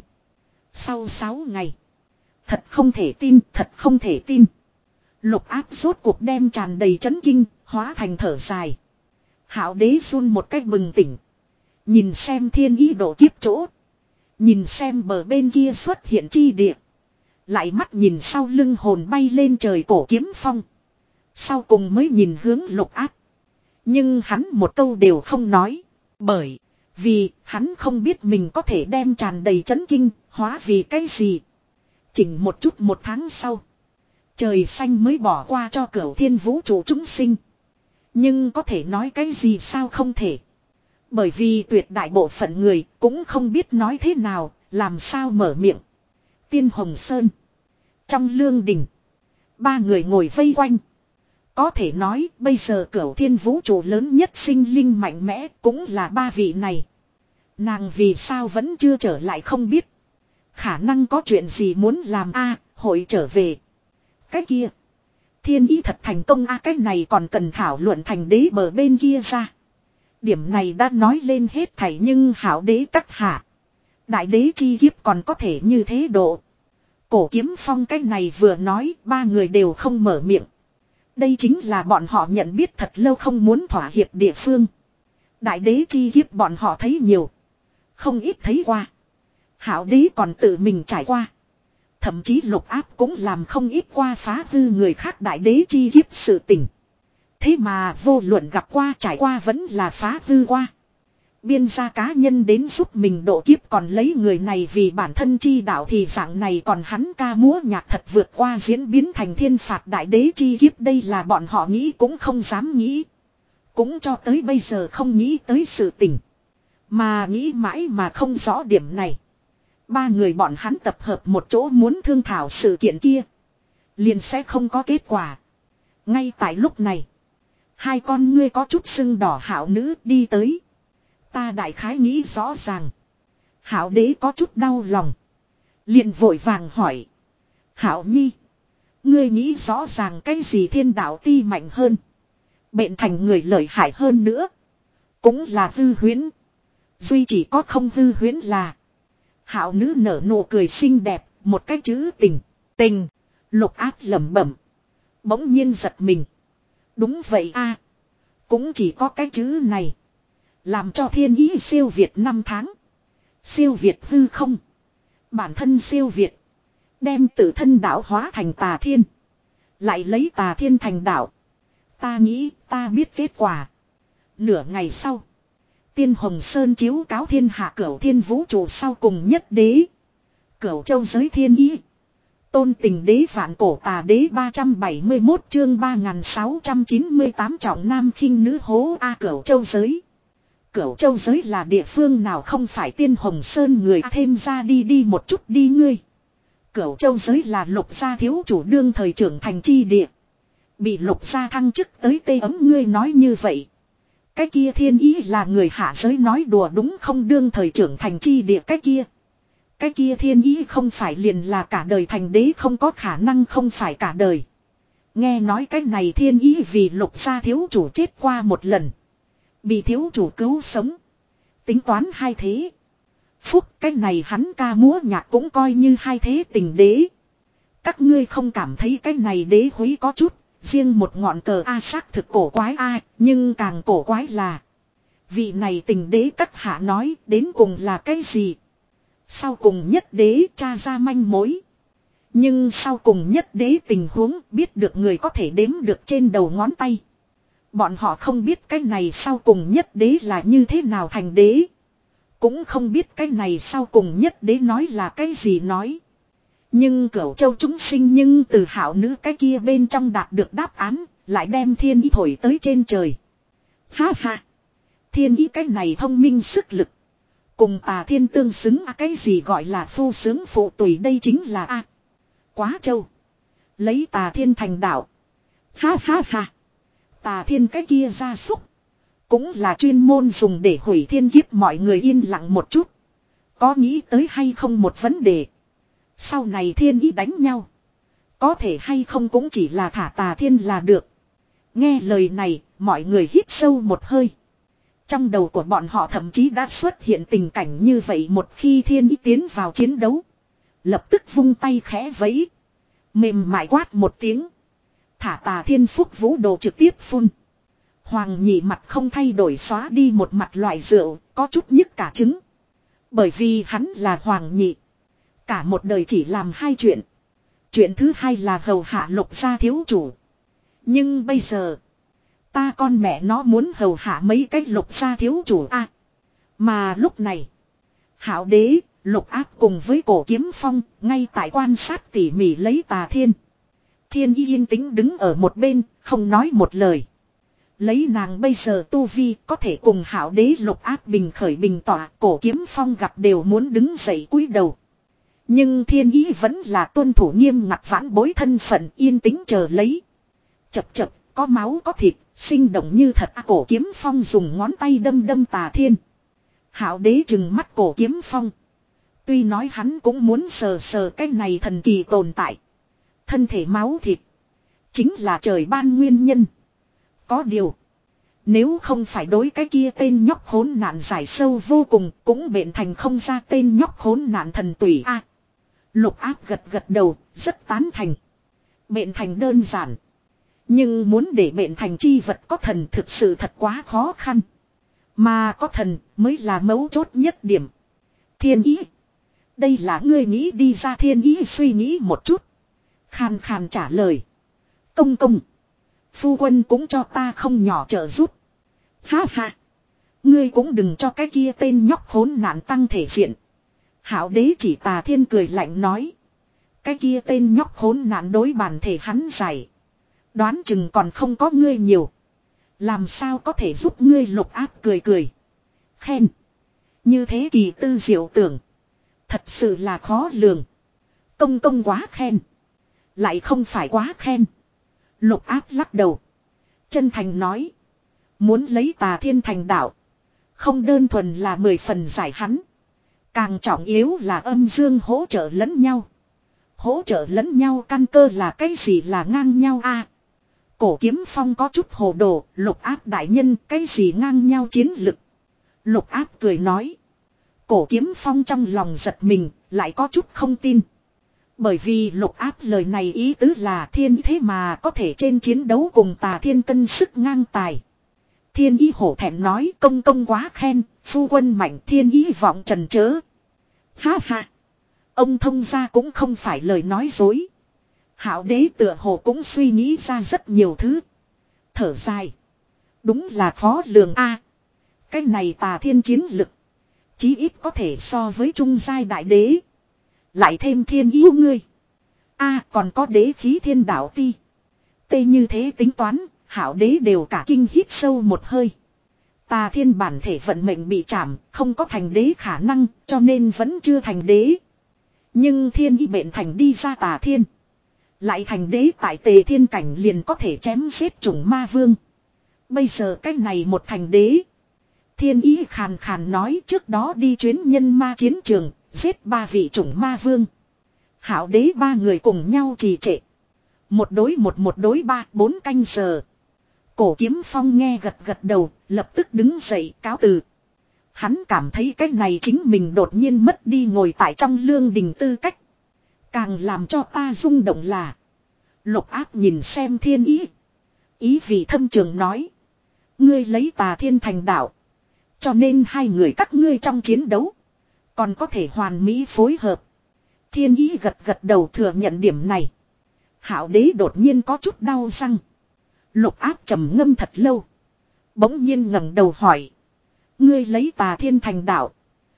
Sau sáu ngày. Thật không thể tin, thật không thể tin. Lục Áp rốt cuộc đem tràn đầy chấn kinh, hóa thành thở dài. Hảo Đế run một cách bừng tỉnh. Nhìn xem thiên ý độ kiếp chỗ. Nhìn xem bờ bên kia xuất hiện chi địa. Lại mắt nhìn sau lưng hồn bay lên trời cổ kiếm phong. Sau cùng mới nhìn hướng Lục Áp. Nhưng hắn một câu đều không nói. Bởi vì hắn không biết mình có thể đem tràn đầy chấn kinh hóa vì cái gì. Chỉnh một chút một tháng sau. Trời xanh mới bỏ qua cho Cửu Thiên vũ trụ chúng sinh. Nhưng có thể nói cái gì sao không thể. Bởi vì tuyệt đại bộ phận người cũng không biết nói thế nào, làm sao mở miệng. Tiên Hồng Sơn. Trong lương đình. Ba người ngồi vây quanh. Có thể nói bây giờ Cửu Thiên vũ trụ lớn nhất sinh linh mạnh mẽ cũng là ba vị này. Nàng vì sao vẫn chưa trở lại không biết. Khả năng có chuyện gì muốn làm a hội trở về. Cái kia. Thiên ý thật thành công a cái này còn cần thảo luận thành đế bờ bên kia ra. Điểm này đã nói lên hết thảy nhưng Hảo Đế các hạ. Đại đế chi kiếp còn có thể như thế độ. Cổ kiếm phong cái này vừa nói ba người đều không mở miệng. Đây chính là bọn họ nhận biết thật lâu không muốn thỏa hiệp địa phương. Đại đế chi kiếp bọn họ thấy nhiều. Không ít thấy qua. Hảo Đế còn tự mình trải qua. Thậm chí Lục Áp cũng làm không ít qua phá hư người khác đại đế chi kiếp sự tình. Thế mà vô luận gặp qua trải qua vẫn là phá hư qua. Biên gia cá nhân đến giúp mình độ kiếp còn lấy người này vì bản thân chi đạo thì dạng này còn hắn ca múa nhạc thật vượt qua diễn biến thành thiên phạt đại đế chi kiếp. Đây là bọn họ nghĩ cũng không dám nghĩ. Cũng cho tới bây giờ không nghĩ tới sự tình. Mà nghĩ mãi mà không rõ điểm này. Ba người bọn hắn tập hợp một chỗ muốn thương thảo sự kiện kia. Liền sẽ không có kết quả. Ngay tại lúc này. Hai con ngươi có chút sưng đỏ Hảo nữ đi tới. Ta đại khái nghĩ rõ ràng. Hảo Đế có chút đau lòng. Liền vội vàng hỏi. Hảo Nhi. Ngươi nghĩ rõ ràng cái gì thiên đạo ti mạnh hơn. Bệnh thành người lợi hại hơn nữa. Cũng là hư huyễn. Duy chỉ có không hư huyễn là. Hảo nữ nở nụ cười xinh đẹp. Một cái chữ tình. Tình. Lục Áp lẩm bẩm. Bỗng nhiên giật mình. Đúng vậy a, cũng chỉ có cái chữ này. Làm cho thiên ý siêu việt năm tháng. Siêu việt hư không. Bản thân siêu việt. Đem tự thân đạo hóa thành Tà Thiên. Lại lấy Tà Thiên thành đạo. Ta nghĩ ta biết kết quả. Nửa ngày sau. Tiên Hồng Sơn chiếu cáo thiên hạ Cửu Thiên vũ trụ sau cùng nhất đế. Cửu châu giới thiên ý. Tôn tình đế vạn cổ tà đế ba trăm bảy mươi mốt chương ba nghìn sáu trăm chín mươi tám trọng nam khinh nữ hố A Cửu châu giới. Cửu châu giới là địa phương nào không phải Tiên Hồng Sơn người thêm ra đi đi một chút đi ngươi. Cửu châu giới là Lục gia thiếu chủ đương thời trưởng thành chi địa. Bị Lục gia thăng chức tới tê ấm ngươi nói như vậy. Cái kia thiên ý là người hạ giới nói đùa đúng không đương thời trưởng thành chi địa cái kia. Cái kia thiên ý không phải liền là cả đời thành đế không có khả năng không phải cả đời. Nghe nói cái này thiên ý vì Lục gia thiếu chủ chết qua một lần. Bị thiếu chủ cứu sống. Tính toán hai thế. Phúc cái này hắn ca múa nhạc cũng coi như hai thế tình đế. Các ngươi không cảm thấy cái này đế húy có chút. Riêng một ngọn cờ A xác thực cổ quái A. Nhưng càng cổ quái là. Vị này tình đế các hạ nói đến cùng là cái gì. Sau cùng nhất đế tra ra manh mối. Nhưng sau cùng nhất đế tình huống biết được người có thể đếm được trên đầu ngón tay. Bọn họ không biết cái này sau cùng nhất đế là như thế nào thành đế. Cũng không biết cái này sau cùng nhất đế nói là cái gì nói. Nhưng Cửu châu chúng sinh nhưng từ hảo nữ cái kia bên trong đạt được đáp án. Lại đem thiên ý thổi tới trên trời. Ha ha. Thiên ý cái này thông minh sức lực. Cùng tà thiên tương xứng à, cái gì gọi là phu sướng phụ tùy đây chính là a à. Quá trâu. Lấy tà thiên thành đạo. Ha ha ha. Tà thiên cái kia gia súc. Cũng là chuyên môn dùng để hủy thiên kiếp mọi người yên lặng một chút. Có nghĩ tới hay không một vấn đề. Sau này thiên ý đánh nhau. Có thể hay không cũng chỉ là thả tà thiên là được. Nghe lời này, mọi người hít sâu một hơi. Trong đầu của bọn họ thậm chí đã xuất hiện tình cảnh như vậy một khi thiên ý tiến vào chiến đấu. Lập tức vung tay khẽ vẫy. Mềm mại quát một tiếng. Thả tà thiên phúc vũ đồ trực tiếp phun. Hoàng nhị mặt không thay đổi xóa đi một mặt loại rượu, có chút nhức cả trứng. Bởi vì hắn là hoàng nhị. Cả một đời chỉ làm hai chuyện. Chuyện thứ hai là hầu hạ Lục gia thiếu chủ. Nhưng bây giờ, ta con mẹ nó muốn hầu hạ mấy cái Lục gia thiếu chủ a. À, mà lúc này, Hạo Đế, Lục Áp cùng với Cổ Kiếm Phong, ngay tại quan sát tỉ mỉ lấy tà thiên. Thiên Y yên tĩnh đứng ở một bên, không nói một lời. Lấy nàng bây giờ tu vi có thể cùng Hạo Đế Lục Áp bình khởi bình tỏa, Cổ Kiếm Phong gặp đều muốn đứng dậy cúi đầu. Nhưng Thiên Ý vẫn là tuân thủ nghiêm ngặt vãn bối thân phận yên tĩnh chờ lấy. Chập chập, có máu có thịt, sinh động như thật. À, Cổ Kiếm Phong dùng ngón tay đâm đâm tà thiên. Hạo Đế trừng mắt Cổ Kiếm Phong. Tuy nói hắn cũng muốn sờ sờ cái này thần kỳ tồn tại. Thân thể máu thịt. Chính là trời ban nguyên nhân. Có điều. Nếu không phải đối cái kia tên nhóc khốn nạn giải sâu vô cùng. Cũng bệnh thành không ra tên nhóc khốn nạn thần tùy a. À, Lục Áp gật gật đầu. Rất tán thành. Bệnh thành đơn giản. Nhưng muốn để bệnh thành chi vật có thần thực sự thật quá khó khăn. Mà có thần mới là mấu chốt nhất điểm. Thiên Ý. Đây là ngươi nghĩ đi ra. Thiên Ý suy nghĩ một chút. Khàn khàn trả lời. Công công. Phu quân cũng cho ta không nhỏ trợ giúp. Ha ha. Ngươi cũng đừng cho cái kia tên nhóc khốn nạn tăng thể diện. Hạo Đế chỉ tà thiên cười lạnh nói. Cái kia tên nhóc khốn nạn đối bản thể hắn giải. Đoán chừng còn không có ngươi nhiều. Làm sao có thể giúp ngươi. Lục Áp cười cười. Khen. Như thế kỳ tư diệu tưởng. Thật sự là khó lường. Công công quá khen. Lại không phải quá khen. Lục Áp lắc đầu. Chân thành nói. Muốn lấy tà thiên thành đạo. Không đơn thuần là mười phần giải hắn. Càng trọng yếu là âm dương hỗ trợ lẫn nhau. Hỗ trợ lẫn nhau căn cơ là cái gì là ngang nhau a? À, Cổ Kiếm Phong có chút hồ đồ. Lục Áp đại nhân cái gì ngang nhau chiến lực. Lục Áp cười nói. Cổ Kiếm Phong trong lòng giật mình. Lại có chút không tin. Bởi vì Lục Áp lời này ý tứ là thiên thế mà có thể trên chiến đấu cùng tà thiên cân sức ngang tài. Thiên Ý hổ thẹn nói công công quá khen, phu quân mạnh. Thiên Ý vọng trần chớ. Ha ha. Ông thông gia cũng không phải lời nói dối. Hạo Đế tựa hồ cũng suy nghĩ ra rất nhiều thứ. Thở dài. Đúng là khó lường a. À, cái này tà thiên chiến lực. Chí ít có thể so với trung giai đại đế. Lại thêm thiên yêu ngươi. A à, còn có đế khí thiên đạo ti. Tê như thế tính toán, Hạo Đế đều cả kinh hít sâu một hơi. Tà thiên bản thể vận mệnh bị chạm, không có thành đế khả năng, cho nên vẫn chưa thành đế. Nhưng thiên y bệnh thành đi ra tà thiên. Lại thành đế tại tề thiên cảnh liền có thể chém giết chủng ma vương. Bây giờ cái này một thành đế. Thiên ý khàn khàn nói trước đó đi chuyến nhân ma chiến trường, giết ba vị chủng ma vương. Hạo Đế ba người cùng nhau trì trệ. Một đối một một đối ba bốn canh giờ. Cổ Kiếm Phong nghe gật gật đầu, lập tức đứng dậy cáo từ. Hắn cảm thấy cái này chính mình đột nhiên mất đi ngồi tại trong lương đình tư cách. Càng làm cho ta rung động là. Lục Áp nhìn xem thiên ý. Ý vị thâm trường nói. Ngươi lấy tà thiên thành đạo. Cho nên hai người các ngươi trong chiến đấu. Còn có thể hoàn mỹ phối hợp. Thiên ý gật gật đầu thừa nhận điểm này. Hạo Đế đột nhiên có chút đau răng. Lục Áp trầm ngâm thật lâu. Bỗng nhiên ngẩng đầu hỏi. Ngươi lấy tà thiên thành đạo.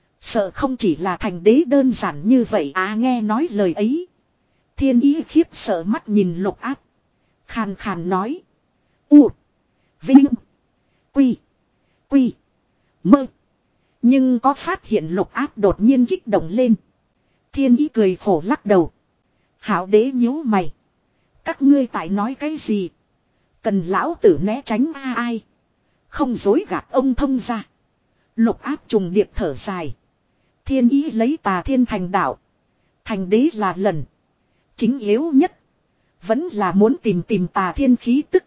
Sợ không chỉ là thành đế đơn giản như vậy à nghe nói lời ấy. Thiên ý khiếp sợ mắt nhìn Lục Áp. Khàn khàn nói. U. Vinh. Quy. Quy. Mơ. Nhưng có phát hiện Lục Áp đột nhiên kích động lên. Thiên Ý cười khổ lắc đầu. Hảo đế nhíu mày. Các ngươi tại nói cái gì? Cần lão tử né tránh a ai? Không dối gạt ông thông ra. Lục Áp trùng điệp thở dài. Thiên Ý lấy Tà Thiên thành đạo. Thành đế là lần. Chính yếu nhất. Vẫn là muốn tìm tìm Tà Thiên khí tức.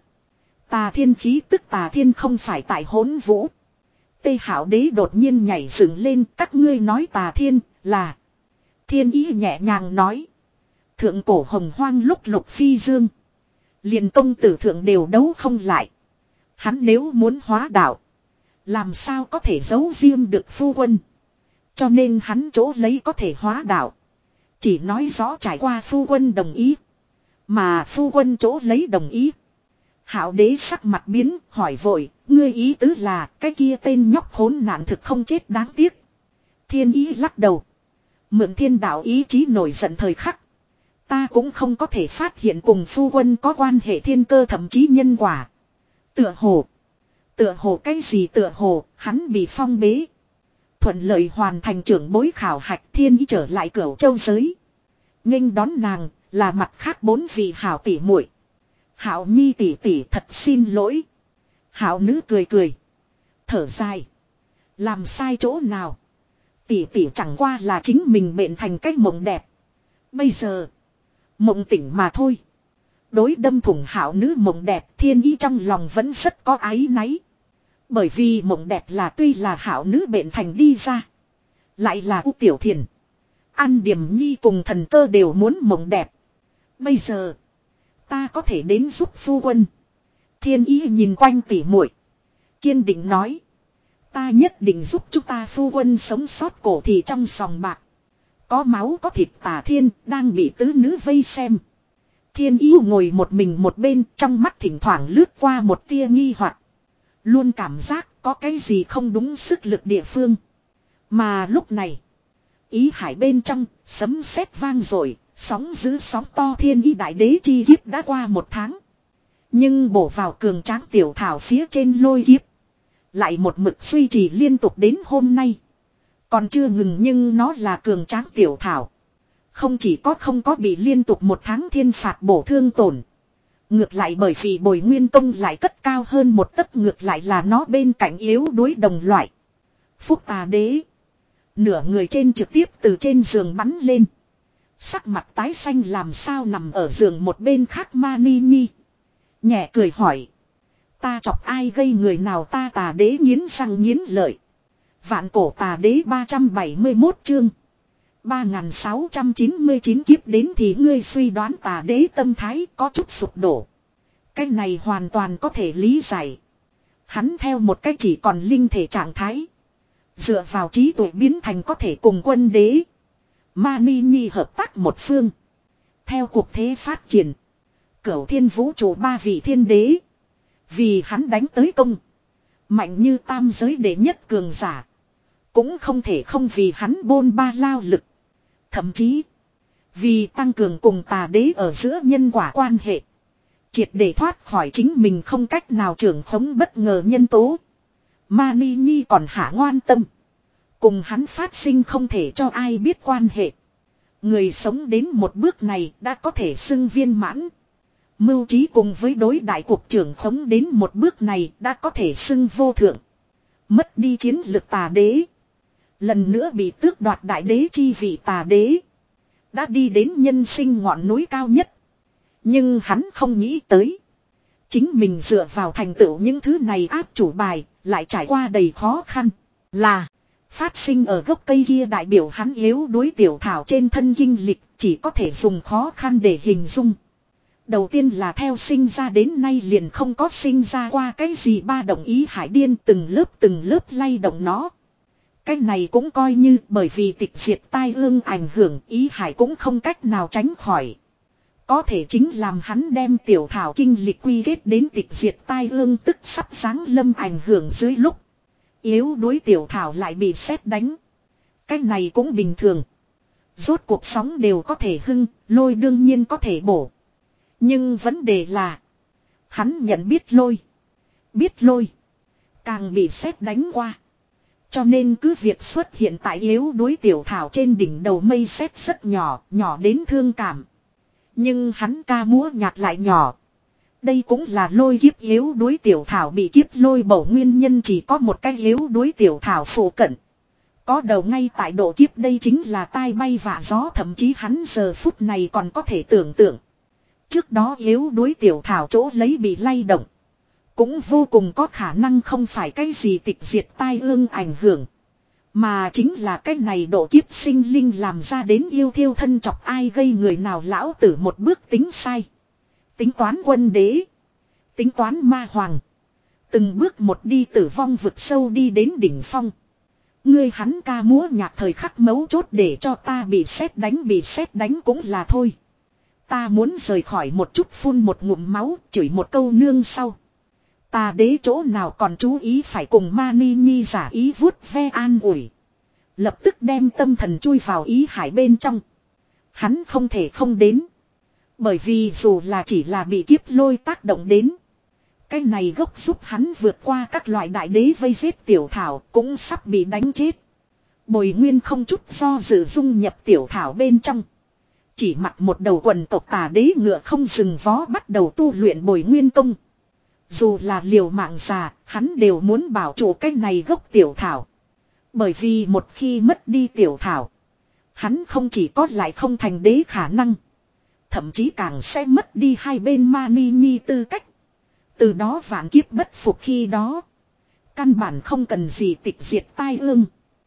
Tà Thiên khí tức Tà Thiên không phải tại Hỗn Vũ. Tây Hảo đế đột nhiên nhảy dựng lên. Các ngươi nói Tà Thiên là. Thiên Ý nhẹ nhàng nói. Thượng cổ hồng hoang lúc Lục Phi Dương. Liền công tử thượng đều đấu không lại. Hắn nếu muốn hóa đạo. Làm sao có thể giấu riêng được phu quân. Cho nên hắn chỗ lấy có thể hóa đạo. Chỉ nói rõ trải qua phu quân đồng ý. Mà phu quân chỗ lấy đồng ý. Hạo đế sắc mặt biến hỏi vội. Ngươi ý tứ là cái kia tên nhóc khốn nạn thực không chết đáng tiếc. Thiên Ý lắc đầu. Mượn thiên đạo ý chí nổi giận thời khắc. Ta cũng không có thể phát hiện cùng phu quân có quan hệ thiên cơ thậm chí nhân quả. Tựa hồ. Tựa hồ cái gì tựa hồ, hắn bị phong bế. Thuận lợi hoàn thành trưởng bối khảo hạch Thiên Ý trở lại Cửu Châu giới. Nghênh đón nàng là mặt khác bốn vị hảo tỷ muội. Hảo Nhi tỷ tỷ thật xin lỗi. Hảo nữ cười cười. Thở dài. Làm sai chỗ nào. Tỷ tỷ chẳng qua là chính mình bệnh thành cách mộng đẹp. Bây giờ. Mộng tỉnh mà thôi. Đối đâm thủng Hảo nữ mộng đẹp Thiên Ý trong lòng vẫn rất có áy náy. Bởi vì mộng đẹp là tuy là Hảo nữ bệnh thành đi ra. Lại là U Tiểu Thiền. An Điềm Nhi cùng Thần Cơ đều muốn mộng đẹp. Bây giờ. Ta có thể đến giúp phu quân. Thiên Ý nhìn quanh tỉ muội, kiên định nói. Ta nhất định giúp chúng ta phu quân sống sót cổ thì trong sòng bạc. Có máu có thịt Tà Thiên đang bị tứ nữ vây xem. Thiên Ý ngồi một mình một bên trong mắt thỉnh thoảng lướt qua một tia nghi hoặc. Luôn cảm giác có cái gì không đúng sức lực địa phương. Mà lúc này. Ý hải bên trong sấm sét vang rồi. Sóng giữ sóng to Thiên Ý đại đế chi kiếp đã qua một tháng. Nhưng bổ vào cường tráng tiểu thảo phía trên lôi kiếp. Lại một mực duy trì liên tục đến hôm nay. Còn chưa ngừng nhưng nó là cường tráng tiểu thảo. Không chỉ có không có bị liên tục một tháng thiên phạt bổ thương tổn. Ngược lại bởi vì bồi nguyên công lại cất cao hơn một tấc ngược lại là nó bên cạnh yếu đuối đồng loại. Phúc Tà đế. Nửa người trên trực tiếp từ trên giường bắn lên. Sắc mặt tái xanh làm sao nằm ở giường một bên khác Mani Nhi. Nhẹ cười hỏi. Ta chọc ai gây người nào ta Tà đế nghiến răng nghiến lợi. Vạn cổ Tà đế ba trăm bảy mươi mốt chương. ba nghìn sáu trăm chín mươi chín kiếp đến thì ngươi suy đoán Tà đế tâm thái có chút sụp đổ. Cái này hoàn toàn có thể lý giải. Hắn theo một cách chỉ còn linh thể trạng thái. Dựa vào trí tuệ biến thành có thể cùng quân đế. Mani Nhi hợp tác một phương. Theo cuộc thế phát triển. Cửu thiên vũ trụ ba vị thiên đế. Vì hắn đánh tới công. Mạnh như tam giới đệ nhất cường giả. Cũng không thể không vì hắn bôn ba lao lực. Thậm chí. Vì tăng cường cùng Tà đế ở giữa nhân quả quan hệ. Triệt để thoát khỏi chính mình không cách nào trưởng khống bất ngờ nhân tố. Mani Nhi còn hạ ngoan tâm. Cùng hắn phát sinh không thể cho ai biết quan hệ. Người sống đến một bước này đã có thể xưng viên mãn. Mưu trí cùng với đối đại cuộc trưởng khống đến một bước này đã có thể xưng vô thượng. Mất đi chiến lực Tà đế. Lần nữa bị tước đoạt đại đế chi vị Tà đế. Đã đi đến nhân sinh ngọn núi cao nhất. Nhưng hắn không nghĩ tới. Chính mình dựa vào thành tựu những thứ này áp chủ bài. Lại trải qua đầy khó khăn. Là. Phát sinh ở gốc cây kia đại biểu hắn yếu đuối tiểu thảo trên thân kinh lịch. Chỉ có thể dùng khó khăn để hình dung. Đầu tiên là theo sinh ra đến nay liền không có sinh ra qua cái gì ba động ý hải điên từng lớp từng lớp lay động nó. Cái này cũng coi như bởi vì tịch diệt tai ương ảnh hưởng ý hải cũng không cách nào tránh khỏi. Có thể chính làm hắn đem tiểu thảo kinh lịch quy kết đến tịch diệt tai ương tức sắp giáng lâm ảnh hưởng dưới lúc. Yếu đuối tiểu thảo lại bị sét đánh. Cái này cũng bình thường. Rốt cuộc sống đều có thể hưng, lôi đương nhiên có thể bổ. Nhưng vấn đề là. Hắn nhận biết lôi. Biết lôi. càng bị sét đánh qua. Cho nên cứ việc xuất hiện tại yếu đuối tiểu thảo trên đỉnh đầu mây sét rất nhỏ, nhỏ đến thương cảm. Nhưng hắn ca múa nhạc lại nhỏ. Đây cũng là lôi kiếp yếu đuối tiểu thảo bị kiếp lôi bổ nguyên nhân, chỉ có một cái yếu đuối tiểu thảo phụ cận. Có đầu ngay tại độ kiếp, đây chính là tai bay vạ gió, thậm chí hắn giờ phút này còn có thể tưởng tượng. Trước đó yếu đuối tiểu thảo chỗ lấy bị lay động. Cũng vô cùng có khả năng không phải cái gì tịch diệt tai ương ảnh hưởng. Mà chính là cái này độ kiếp sinh linh làm ra đến yêu thiêu thân chọc ai gây người nào, lão tử một bước tính sai. Tính toán quân đế. Tính toán ma hoàng. Từng bước một đi tử vong vực sâu đi đến đỉnh phong. Ngươi hắn ca múa nhạc thời khắc mấu chốt để cho ta bị sét đánh, bị sét đánh cũng là thôi. Ta muốn rời khỏi một chút, phun một ngụm máu, chửi một câu nương sau. Ta đế chỗ nào còn chú ý phải cùng Mani Nhi giả ý vuốt ve an ủi. Lập tức đem tâm thần chui vào ý hải bên trong. Hắn không thể không đến. Bởi vì dù là chỉ là bị kiếp lôi tác động đến. Cái này gốc giúp hắn vượt qua các loại đại đế vây giết tiểu thảo cũng sắp bị đánh chết. Bồi Nguyên không chút do dự dung nhập tiểu thảo bên trong. Chỉ mặc một đầu quần tộc tà đế ngựa không dừng vó bắt đầu tu luyện Bồi Nguyên công. Dù là liều mạng già, hắn đều muốn bảo trụ cái này gốc tiểu thảo. Bởi vì một khi mất đi tiểu thảo, hắn không chỉ có lại không thành đế khả năng, thậm chí càng sẽ mất đi hai bên Mani Nhi tư cách. Từ đó vạn kiếp bất phục, khi đó căn bản không cần gì tịch diệt tai ương.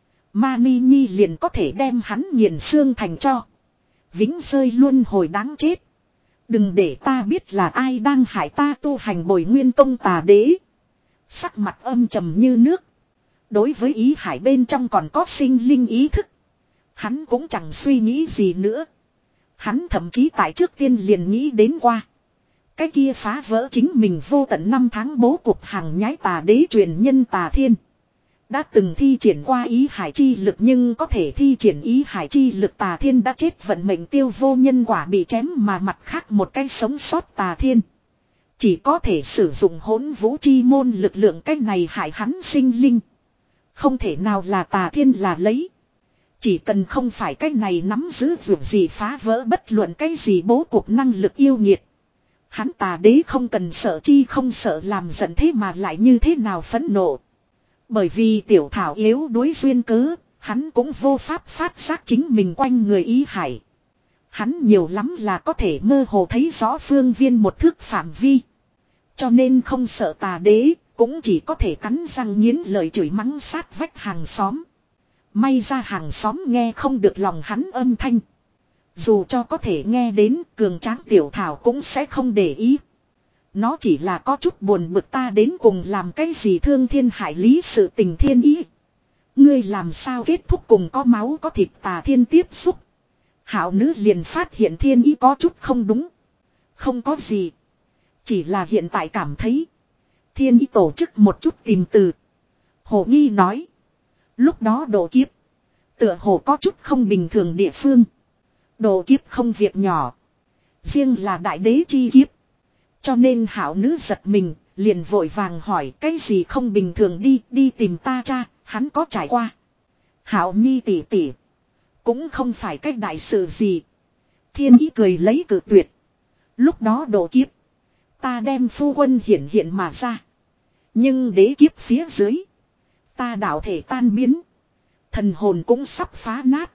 Mani Nhi liền có thể đem hắn nghiền xương thành tro. Vĩnh rơi luân hồi đáng chết. Đừng để ta biết là ai đang hại ta tu hành Bồi Nguyên công tà đế. Sắc mặt âm trầm như nước. Đối với ý hải bên trong còn có sinh linh ý thức, hắn cũng chẳng suy nghĩ gì nữa. Hắn thậm chí tại trước tiên liền nghĩ đến qua. Cái kia phá vỡ chính mình vô tận năm tháng bố cục hàng nhái tà đế truyền nhân Tà Thiên. Đã từng thi triển qua ý hải chi lực, nhưng có thể thi triển ý hải chi lực Tà Thiên đã chết, vận mệnh tiêu vô nhân quả bị chém, mà mặt khác một cái sống sót Tà Thiên chỉ có thể sử dụng hỗn vũ chi môn lực lượng, cái này hại hắn sinh linh. Không thể nào là Tà Thiên là lấy. Chỉ cần không phải cái này nắm giữ vượt gì phá vỡ bất luận cái gì bố cục năng lực yêu nghiệt, hắn tà đế không cần sợ chi không sợ làm giận, thế mà lại như thế nào phẫn nộ. Bởi vì tiểu thảo yếu đuối duyên cớ, hắn cũng vô pháp phát giác chính mình quanh người ý hải. Hắn nhiều lắm là có thể mơ hồ thấy rõ phương viên một thước phạm vi. Cho nên không sợ tà đế, cũng chỉ có thể cắn răng nghiến lời chửi mắng sát vách hàng xóm. May ra hàng xóm nghe không được lòng hắn âm thanh. Dù cho có thể nghe đến, cường tráng tiểu thảo cũng sẽ không để ý. Nó chỉ là có chút buồn bực, ta đến cùng làm cái gì thương thiên hại lý sự tình thiên ý. Ngươi làm sao kết thúc cùng có máu có thịt Tà Thiên tiếp xúc. Hảo nữ liền phát hiện thiên ý có chút không đúng. Không có gì. Chỉ là hiện tại cảm thấy thiên ý tổ chức một chút tìm từ. Hồ Nghi nói. Lúc đó độ kiếp tựa hồ có chút không bình thường địa phương. Độ kiếp không việc nhỏ, riêng là đại đế chi kiếp. Cho nên hảo nữ giật mình, liền vội vàng hỏi cái gì không bình thường, đi, đi tìm ta cha, hắn có trải qua. Hảo Nhi tỉ tỉ, cũng không phải cái đại sự gì. Thiên ý cười lấy cử tuyệt. Lúc đó độ kiếp, ta đem phu quân hiện hiện mà ra. Nhưng đế kiếp phía dưới, ta đạo thể tan biến, thần hồn cũng sắp phá nát.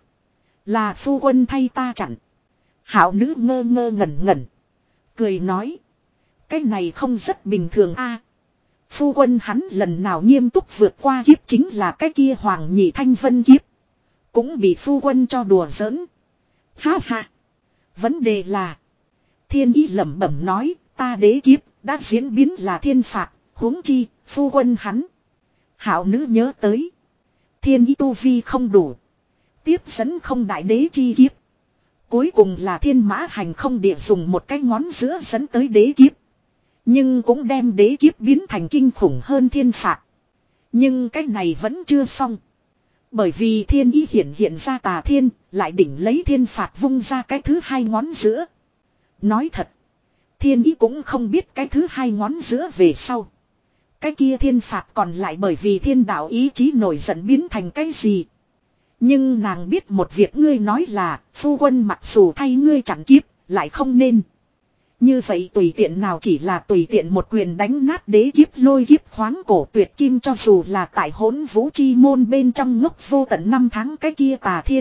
Là phu quân thay ta chặn. Hảo nữ ngơ ngơ ngẩn ngẩn, cười nói. Cái này không rất bình thường a. Phu quân hắn lần nào nghiêm túc vượt qua kiếp chính là cái kia Hoàng Nhị Thanh Vân kiếp. Cũng bị phu quân cho đùa giỡn. Ha ha. Vấn đề là, thiên ý lẩm bẩm nói, ta đế kiếp đã diễn biến là thiên phạt, huống chi phu quân hắn. Hảo nữ nhớ tới, thiên ý tu vi không đủ, tiếp dẫn không đại đế chi kiếp. Cuối cùng là thiên mã hành không địa dùng một cái ngón giữa dẫn tới đế kiếp. Nhưng cũng đem đế kiếp biến thành kinh khủng hơn thiên phạt. Nhưng cái này vẫn chưa xong. Bởi vì thiên ý hiện hiện ra Tà Thiên, lại đỉnh lấy thiên phạt vung ra cái thứ hai ngón giữa. Nói thật, thiên ý cũng không biết cái thứ hai ngón giữa về sau Cái kia thiên phạt còn lại bởi vì thiên đạo ý chí nổi giận biến thành cái gì. Nhưng nàng biết một việc, ngươi nói là phu quân mặc dù thay ngươi chặn kiếp lại không nên. Như vậy tùy tiện nào chỉ là tùy tiện một quyền đánh nát đế kiếp lôi kiếp khoáng cổ tuyệt kim, cho dù là tại hỗn vũ chi môn bên trong ngốc vô tận năm tháng cái kia tà thiên.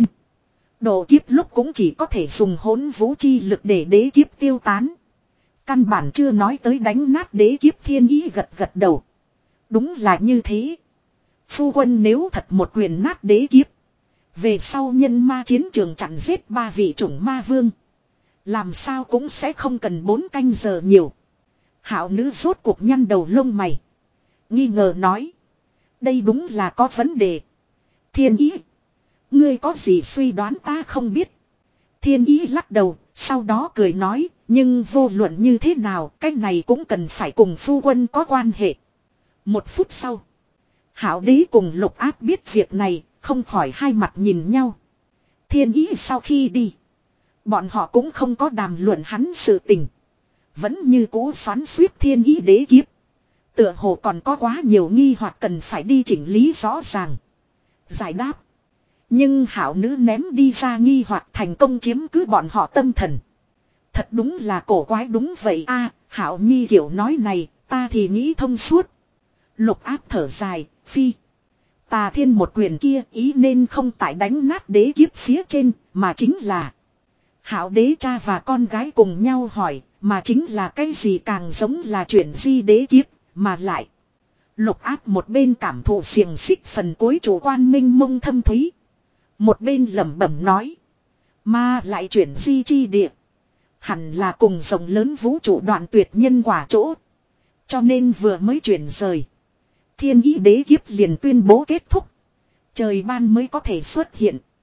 Độ kiếp lúc cũng chỉ có thể dùng hỗn vũ chi lực để đế kiếp tiêu tán. Căn bản chưa nói tới đánh nát đế kiếp. Thiên Ý gật gật đầu. Đúng là như thế. Phu quân nếu thật một quyền nát đế kiếp. Về sau nhân ma chiến trường chặn giết ba vị chủng ma vương. Làm sao cũng sẽ không cần bốn canh giờ nhiều. Hạo nữ rốt cuộc nhăn đầu lông mày. Nghi ngờ nói. Đây đúng là có vấn đề. Thiên Ý. Ngươi có gì suy đoán ta không biết. Thiên Ý lắc đầu. Sau đó cười nói. Nhưng vô luận như thế nào. Cái này cũng cần phải cùng phu quân có quan hệ. Một phút sau. Hạo đế cùng Lục Áp biết việc này. Không khỏi hai mặt nhìn nhau. Thiên Ý sau khi đi. Bọn họ cũng không có đàm luận hắn sự tình. Vẫn như cũ xoắn xuýt Thiên Ý đế kiếp. Tựa hồ còn có quá nhiều nghi hoặc cần phải đi chỉnh lý rõ ràng. Giải đáp. Nhưng hảo nữ ném đi ra nghi hoặc thành công chiếm cứ bọn họ tâm thần. Thật đúng là cổ quái. Đúng vậy a, hảo nhi kiểu nói này ta thì nghĩ thông suốt. Lục Áp thở dài. Phi. Tà thiên một quyền kia ý nên không tại đánh nát đế kiếp phía trên, mà chính là Hạo đế cha và con gái cùng nhau hỏi, mà chính là cái gì càng giống là chuyện di đế kiếp, mà lại. Lục Áp một bên cảm thụ xiềng xích phần cuối chủ quan minh mông thâm thúy. Một bên lẩm bẩm nói. Mà lại chuyển di chi địa. Hẳn là cùng rộng lớn vũ trụ đoạn tuyệt nhân quả chỗ. Cho nên vừa mới chuyển rời. Thiên Ý đế kiếp liền tuyên bố kết thúc. Trời ban mới có thể xuất hiện.